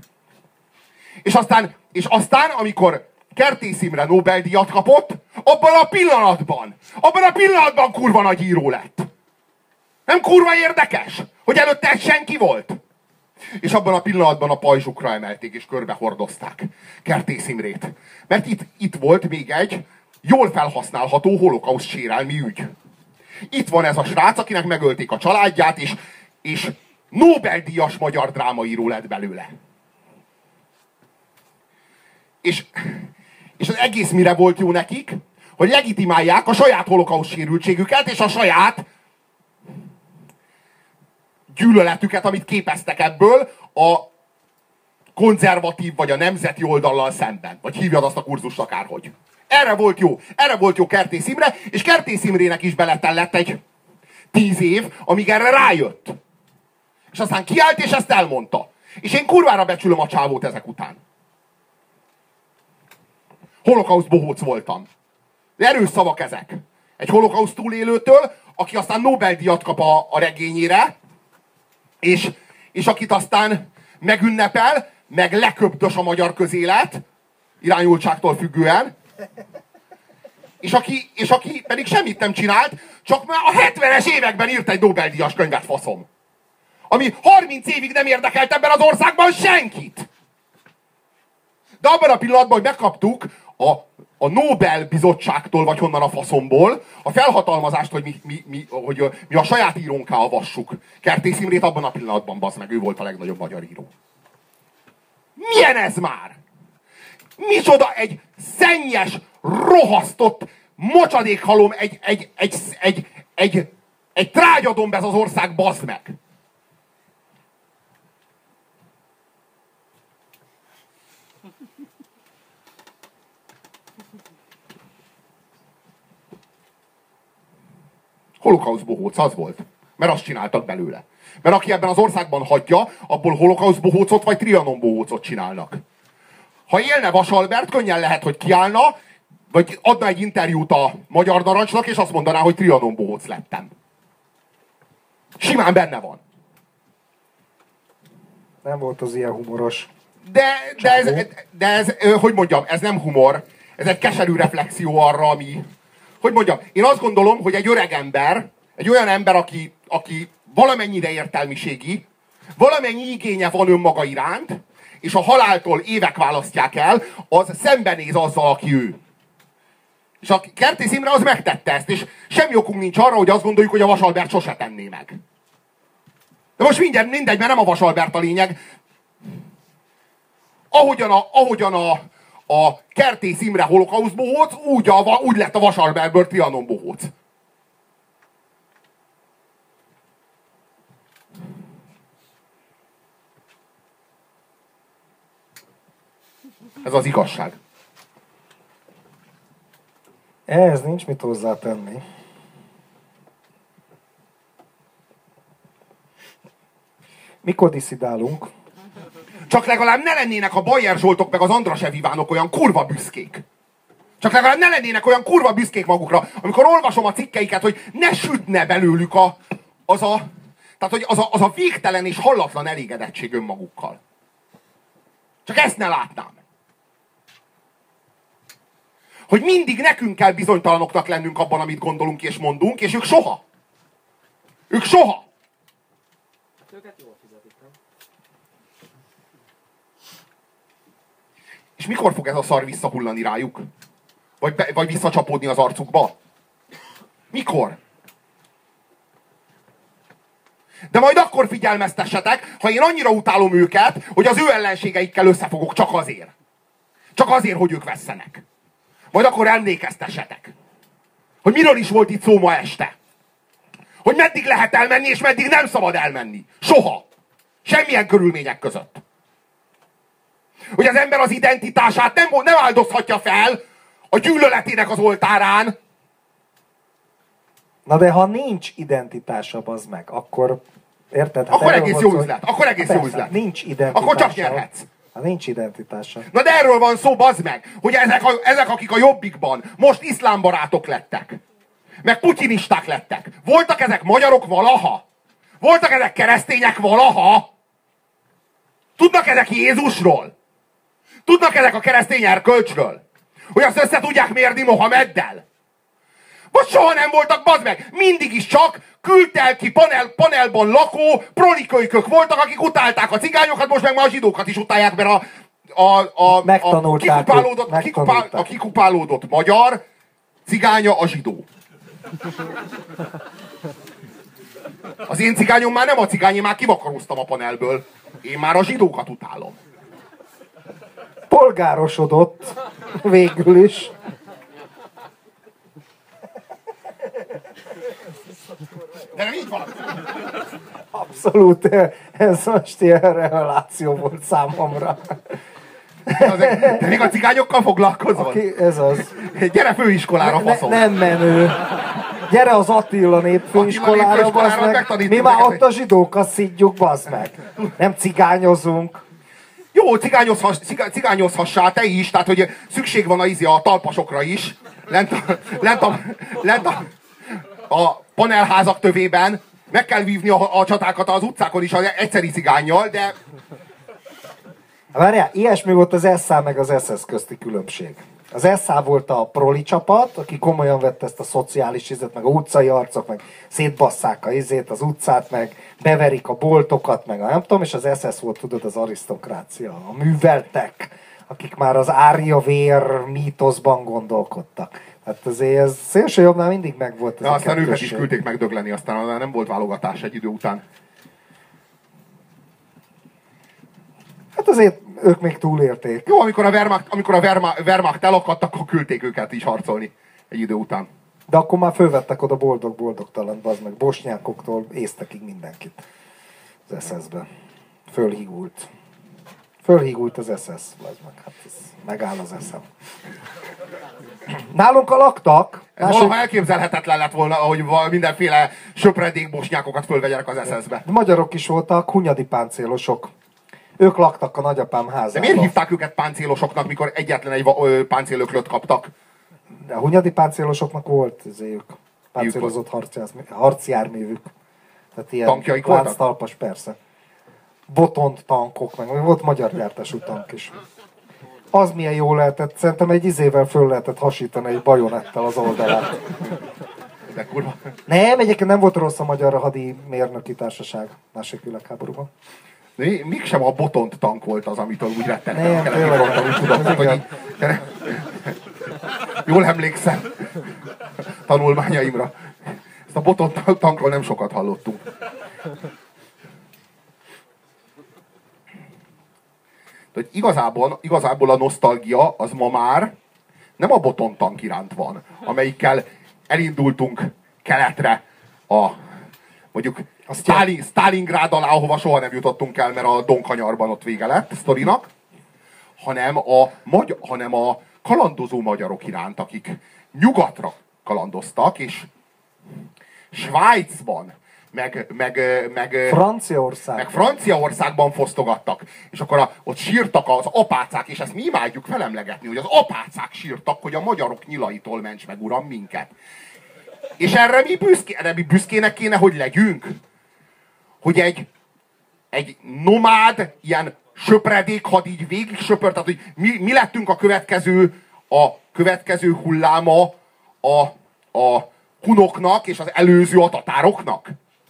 És aztán, amikor Kertész Imre Nobel-díjat kapott, abban a pillanatban kurva nagy író lett. Nem kurva érdekes, hogy előtte ez senki volt? És abban a pillanatban a pajzsukra emelték, és körbehordozták Kertész Imrét. Mert itt volt még egy jól felhasználható holokauszt sérelmi ügy. Itt van ez a srác, akinek megölték a családját, és Nobel-díjas magyar drámaíró lett belőle. És az egész mire volt jó nekik? Hogy legitimálják a saját holokauszt sérültségüket, és a saját gyűlöletüket, amit képeztek ebből a konzervatív vagy a nemzeti oldallal szemben. Vagy hívjad azt a kurzust akárhogy. Erre volt jó Kertész Imre, és Kertész Imrének is beletellett egy 10 év, amíg erre rájött. És aztán kiállt, és ezt elmondta. És én kurvára becsülöm a csávót ezek után. Holokauszt bohóc voltam. Erős szavak ezek. Egy holokauszt túlélőtől, aki aztán Nobel-díjat kap a regényére, és akit aztán megünnepel, meg leköbdös a magyar közélet, irányultságtól függően, és aki pedig semmit nem csinált, csak már a 70-es években írt egy Nobel-díjas könyvet, faszom. Ami 30 évig nem érdekelt ebben az országban senkit. De abban a pillanatban, hogy megkaptuk a Nobel-bizottságtól, vagy honnan a faszomból, a felhatalmazást, hogy mi a saját írónká avassuk Kertész Imrét, abban a pillanatban, bazd meg, ő volt a legnagyobb magyar író. Milyen ez már? Micsoda egy szennyes, rohasztott, mocsadékhalom, egy trágyadomb ez az ország, bazd meg! Holokauszt bohóc az volt. Mert azt csináltak belőle. Mert aki ebben az országban hagyja, abból holokauszt bohócot vagy Trianon bohócot csinálnak. Ha élne Vas Albert, könnyen lehet, hogy kiállna, vagy adna egy interjút a Magyar Narancsnak, és azt mondaná, hogy Trianon bohóc lettem. Simán benne van. Nem volt az ilyen humoros. De ez, hogy mondjam, ez nem humor. Ez egy keserű reflexió arra, ami... Hogy mondjam, én azt gondolom, hogy egy öreg ember, egy olyan ember, aki valamennyire értelmiségi, valamennyi igénye van önmaga iránt, és a haláltól évek választják el, az szembenéz azzal, aki ő. És a Kertész Imre az megtette ezt, és semmi okunk nincs arra, hogy azt gondoljuk, hogy a Vas Albert sose tenné meg. De most mindegy, mert nem a Vas Albert a lényeg. Ahogyan a Kertész Imre holokauszt bohóc, úgy lett a Vas Albertből Trianon bohóc. Ez az igazság. Ehhez nincs mit hozzátenni. Mikor diszidálunk? Csak legalább ne lennének a Bajer Zsoltok meg az Andrasev Ivánok olyan kurva büszkék. Csak legalább ne lennének olyan kurva büszkék magukra, amikor olvasom a cikkeiket, hogy ne sütne belőlük az a végtelen és hallatlan elégedettség önmagukkal. Csak ezt ne látnám. Hogy mindig nekünk kell bizonytalanoknak lennünk abban, amit gondolunk és mondunk, és ők soha. Ők soha. Őket jól fizetik, nem? És mikor fog ez a szar visszahullani rájuk? Vagy visszacsapódni az arcukba? Mikor? De majd akkor figyelmeztessetek, ha én annyira utálom őket, hogy az ő ellenségeikkel összefogok csak azért. Csak azért, hogy ők vesszenek. Majd akkor emlékeztessetek, hogy miről is volt itt szó ma este. Hogy meddig lehet elmenni, és meddig nem szabad elmenni. Soha. Semmilyen körülmények között. Hogy az ember az identitását nem áldozhatja fel a gyűlöletének az oltárán. Na de ha nincs identitása, bazd meg, akkor... Érted? Hát akkor egész jó üzlet. Akkor egész jó üzlet. Nincs identitása. Akkor csak nyerhetsz. Ha nincs identitása. Na de erről van szó, bazd meg, hogy ezek akik a Jobbikban most iszlámbarátok lettek. Meg putyinisták lettek. Voltak ezek magyarok valaha? Voltak ezek keresztények valaha? Tudnak ezek Jézusról? Tudnak ezek a keresztény erkölcsről? Hogy azt össze tudják mérni Mohameddel? Vagy soha nem voltak, bazd meg! Mindig is csak küldtelki panelban lakó prolikölykök voltak, akik utálták a cigányokat, most meg már a zsidókat is utálják, mert a kikupálódott magyar cigánya a zsidó. Az én cigányom már nem a cigány, én már kivakaróztam a panelből. Én már a zsidókat utálom. Polgárosodott végül is. De nem így van. Abszolút, ez most ilyen reveláció volt számomra. De még a cigányokkal foglalkozol? Ez az. Gyere főiskolára, faszom. Nem menő. Gyere az Attila népfőiskolára, bazd meg. Mi már ott a zsidókat szidjuk, bazd meg. Nem cigányozunk. Jó, cigányozhassál te is, tehát hogy szükség van a talpasokra is. Lent a panelházak tövében. Meg kell vívni a csatákat az utcákon is az egyszeri cigánnyal, de... Várjál, ilyesmi volt az SA meg az SS közti különbség. Az SA volt a proli csapat, aki komolyan vette ezt a szociális izet, meg a utcai arcok, meg szétbasszák a izét, az utcát, meg beverik a boltokat, meg a nem tudom, és az SS volt, tudod, az arisztokrácia, a műveltek, akik már az árja vér mítoszban gondolkodtak. Hát azért ez szélsőjobbnál mindig megvolt ez. De aztán őket is küldték megdögleni, aztán nem volt válogatás egy idő után. Hát azért ők még túlélték. Jó, amikor a Wehrmacht elakadt, akkor küldték őket is harcolni egy idő után. De akkor már fölvettek oda boldog-boldogtalan, bazd meg, bosnyákoktól észtekig mindenkit az SS-be. Fölhígult az SS, bazd meg, hát ez megáll az eszem. Nálunk a laktak. Ez valaha elképzelhetetlen lett volna, hogy mindenféle söpredék bosnyákokat fölvegyenek az SS-be. De magyarok is voltak, hunyadi páncélosok. Ők laktak a nagyapám házában. De miért hívták őket páncélosoknak, mikor egyetlen egy páncélöklöt kaptak? De a hunyadi páncélosoknak volt ők páncélozott harcjárművük. Tehát ilyen tankjaik voltak? lánctalpas, persze. Botont tankok, meg volt magyar gyártású tank is. Az milyen jó lehetett, szerintem egy izével föl lehetett hasítani egy bajonettel az oldalát. De kurva. Nem, egyébként nem volt rossz a magyar hadi mérnöki társaság második világháborúban. Mégsem a Botont tank volt az, amitől úgy rettentem. Nem, tényleg. Úgy tudom, hogy jól emlékszem tanulmányaimra. Ezt a Botont tankról nem sokat hallottunk. De igazából a nosztalgia az ma már nem a Botont tank iránt van, amelyikkel elindultunk keletre mondjuk Sztálingrád alá, ahova soha nem jutottunk el, mert a Donkanyarban ott vége lett a sztorinak, hanem a kalandozó magyarok iránt, akik nyugatra kalandoztak, és Svájcban, meg Franciaországban fosztogattak. És akkor ott sírtak az apácák, és ezt mi imádjuk felemlegetni, hogy az apácák sírtak, hogy a magyarok nyilaitól ments meg, uram, minket. És erre mi büszkének kéne, hogy legyünk? Hogy egy nomád, ilyen söpredék had így végig söpört, tehát hogy mi lettünk a következő hulláma a hunoknak és az előző a tatároknak?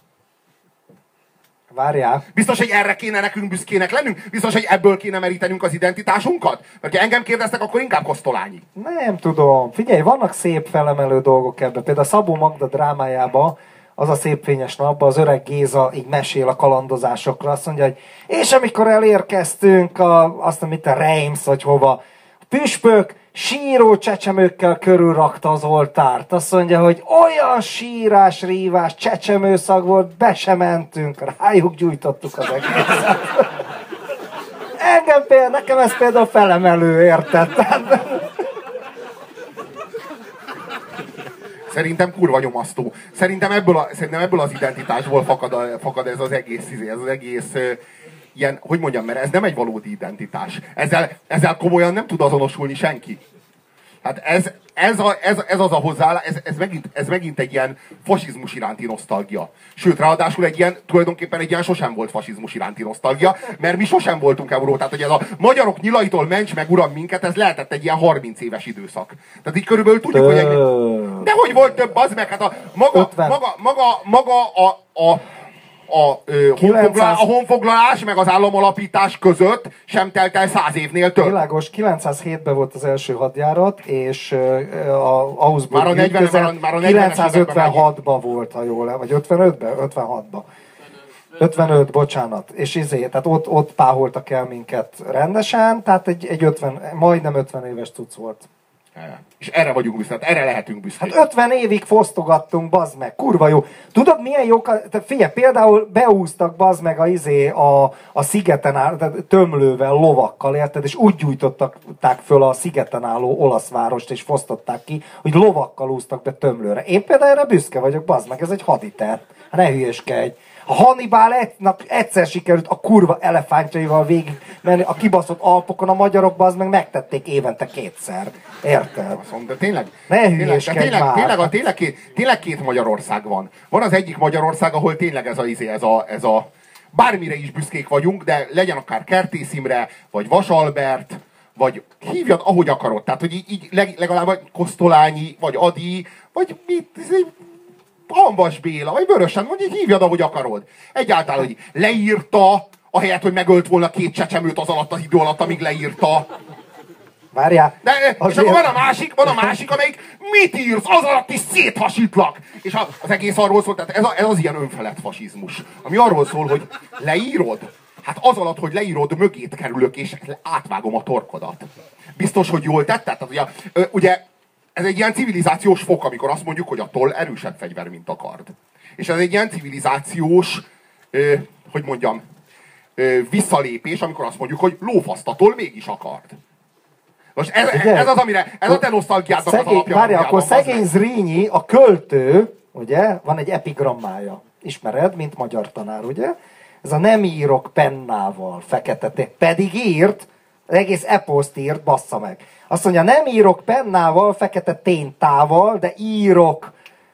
Várjál. Biztos, hogy erre kéne nekünk büszkének lennünk? Biztos, hogy ebből kéne merítenünk az identitásunkat? Mert ha engem kérdeztek, akkor inkább Kosztolányi. Nem tudom. Figyelj, vannak szép felemelő dolgok ebben. Például a Szabó Magda drámájában, az a Szép fényes napban, az öreg Géza így mesél a kalandozásokra. Azt mondja, hogy és amikor elérkeztünk azt mondja, a Reims, vagy hova, a püspök síró csecsemőkkel körülrakta az oltárt. Azt mondja, hogy olyan sírás, rívás, csecsemőszag volt, be sem mentünk, rájuk gyújtottuk az egészet. Nekem ez például felemelő, érted? Szerintem kurva nyomasztó. Szerintem ebből az identitásból fakad ez az egész ilyen, hogy mondjam, mert ez nem egy valódi identitás. Ezzel komolyan nem tud azonosulni senki. Hát ez az a hozzáállás, ez megint egy ilyen fasizmus iránti nosztalgia. Sőt, ráadásul tulajdonképpen egy ilyen sosem volt fasizmus iránti nosztalgia, mert mi sosem voltunk euró. Tehát, hogy ez a magyarok nyilaitól ments meg, uram, minket, ez lehetett egy ilyen 30 éves időszak. Tehát így körülbelül tudjuk, hogy Dehogy volt több, az meg, hát a a honfoglalás meg az államalapítás között sem telt el 100 évnél több. Világos, 907-ben volt az első hadjárat, és a Augsburg már a 956-ban volt, ha jól, vagy 55-ben? 56-ban. 55, bocsánat. És tehát ott páholtak el minket rendesen, tehát egy 50, majdnem 50 éves cucc volt. És erre vagyunk büszkék, erre lehetünk büszkék. Hát 50 évig fosztogattunk, bazd meg, kurva jó. Tudod, milyen jó, figyelj, például beúztak, bazd meg a szigeten álló, tömlővel, lovakkal, érted, és úgy gyújtották föl a szigeten álló olasz várost, és fosztották ki, hogy lovakkal úztak be tömlőre. Én például erre büszke vagyok, bazd meg, ez egy haditerv. Hát ne hülyeskedj. A Hannibal egyszer sikerült a kurva elefántjaival végig menni a kibaszott Alpokon, a magyarok az meg megtették évente 2-szer. Érted? De tényleg, ne hülyeskedj már. Tényleg két Magyarország van. Van az egyik Magyarország, ahol tényleg ez a bármire is büszkék vagyunk, de legyen akár Kertész Imre, vagy Vas Albert, vagy hívjad, ahogy akarod. Tehát, hogy így legalább Kosztolányi, vagy Adi, vagy mit, Hanvas Béla, vagy Vörösen, vagy így hívjad, ahogy akarod. Egyáltalán, hogy leírta, ahelyett, hogy megölt volna 2 csecsemőt az alatt az idő alatt, amíg leírta. Várjál. És akkor van a másik, amelyik mit írsz, az alatt is széthasítlak. És az egész arról szól, tehát ez az ilyen önfelett fasizmus, ami arról szól, hogy leírod, hát az alatt, hogy leírod, mögét kerülök, és átvágom a torkodat. Biztos, hogy jól tetted? Tehát, ugye ez egy ilyen civilizációs fok, amikor azt mondjuk, hogy a toll erősebb fegyver, mint a kard. És ez egy ilyen civilizációs, hogy mondjam, visszalépés, amikor azt mondjuk, hogy lófaszt a toll, mégis a kard. Most ez az, amire, ez a te nosztalgiádnak az alapja. Várja, akkor szegény Zrínyi, a költő, ugye, van egy epigrammája. Ismered, mint magyar tanár, ugye? Ez a nem írok pennával, fekete pedig írt, az egész eposzt írt, bassza meg. Azt mondja, nem írok pennával, fekete téntával, de írok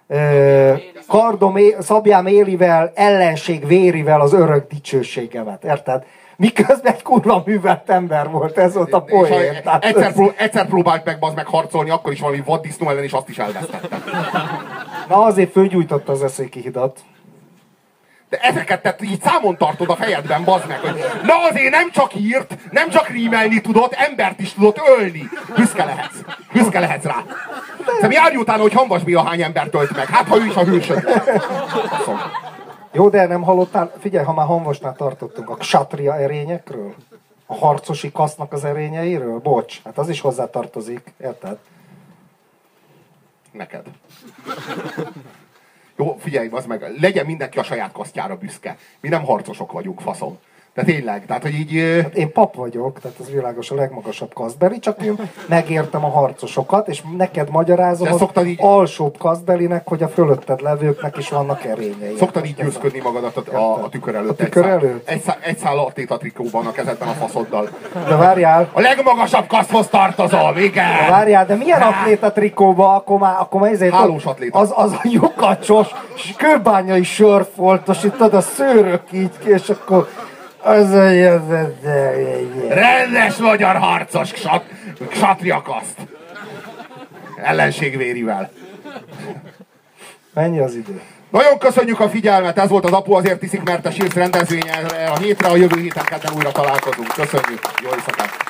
kardom, szabjám élivel, ellenség vérivel az örök dicsőségemet. Érted? Miközben egy kurva művelt ember volt, ez volt a poén. Egyszer próbált meg, bazd meg harcolni, akkor is valami vaddisznó ellen, és azt is elvesztette. Na azért fölgyújtotta az Eszéki hidat. De ezeket te így számon tartod a fejedben, bazd meg, hogy na azért nem csak írt, nem csak rímelni tudott, embert is tudott ölni. Büszke lehetsz rá. Szóval járj utána, hogy Hanvas Béla hány embert ölt meg. Hát, ha ő is a hősöd. Jó, de nem hallottál, figyelj, ha már Hanvasnál tartottunk, a ksatria erényekről? A harcosi kasznak az erényeiről? Bocs, hát az is hozzá tartozik, érted? Neked. Jó, figyelj, az meg, legyen mindenki a saját kasztjára büszke. Mi nem harcosok vagyunk, faszom. De tényleg, tehát, hogy így... Hát én pap vagyok, tehát ez világos a legmagasabb kasztbeli, csak én megértem a harcosokat, és neked magyarázom az így... alsóbb kasztbelinek, hogy a fölötted levőknek is vannak erényei. Szoktad így győzködni magadat a tükör előtt? A tükör előtt? Egy szál atléta trikóban a kezedben a faszoddal. De várjál! A legmagasabb kaszthoz tartozol, igen! De várjál, de milyen atléta trikóban, akkor már ezért... Hálós atléta. Az a lyukacsos, kőbányai sörfoltos, itt ad a szőrök így, és akkor... Rendes magyar harcos ksatriakaszt. Ellenség vérivel. Mennyi az idő? Nagyon köszönjük a figyelmet, ez volt az Apu azért iszik, mert te sírsz rendezvénye a hétre, a jövő héten kedden újra találkozunk. Köszönjük, jó éjszakát!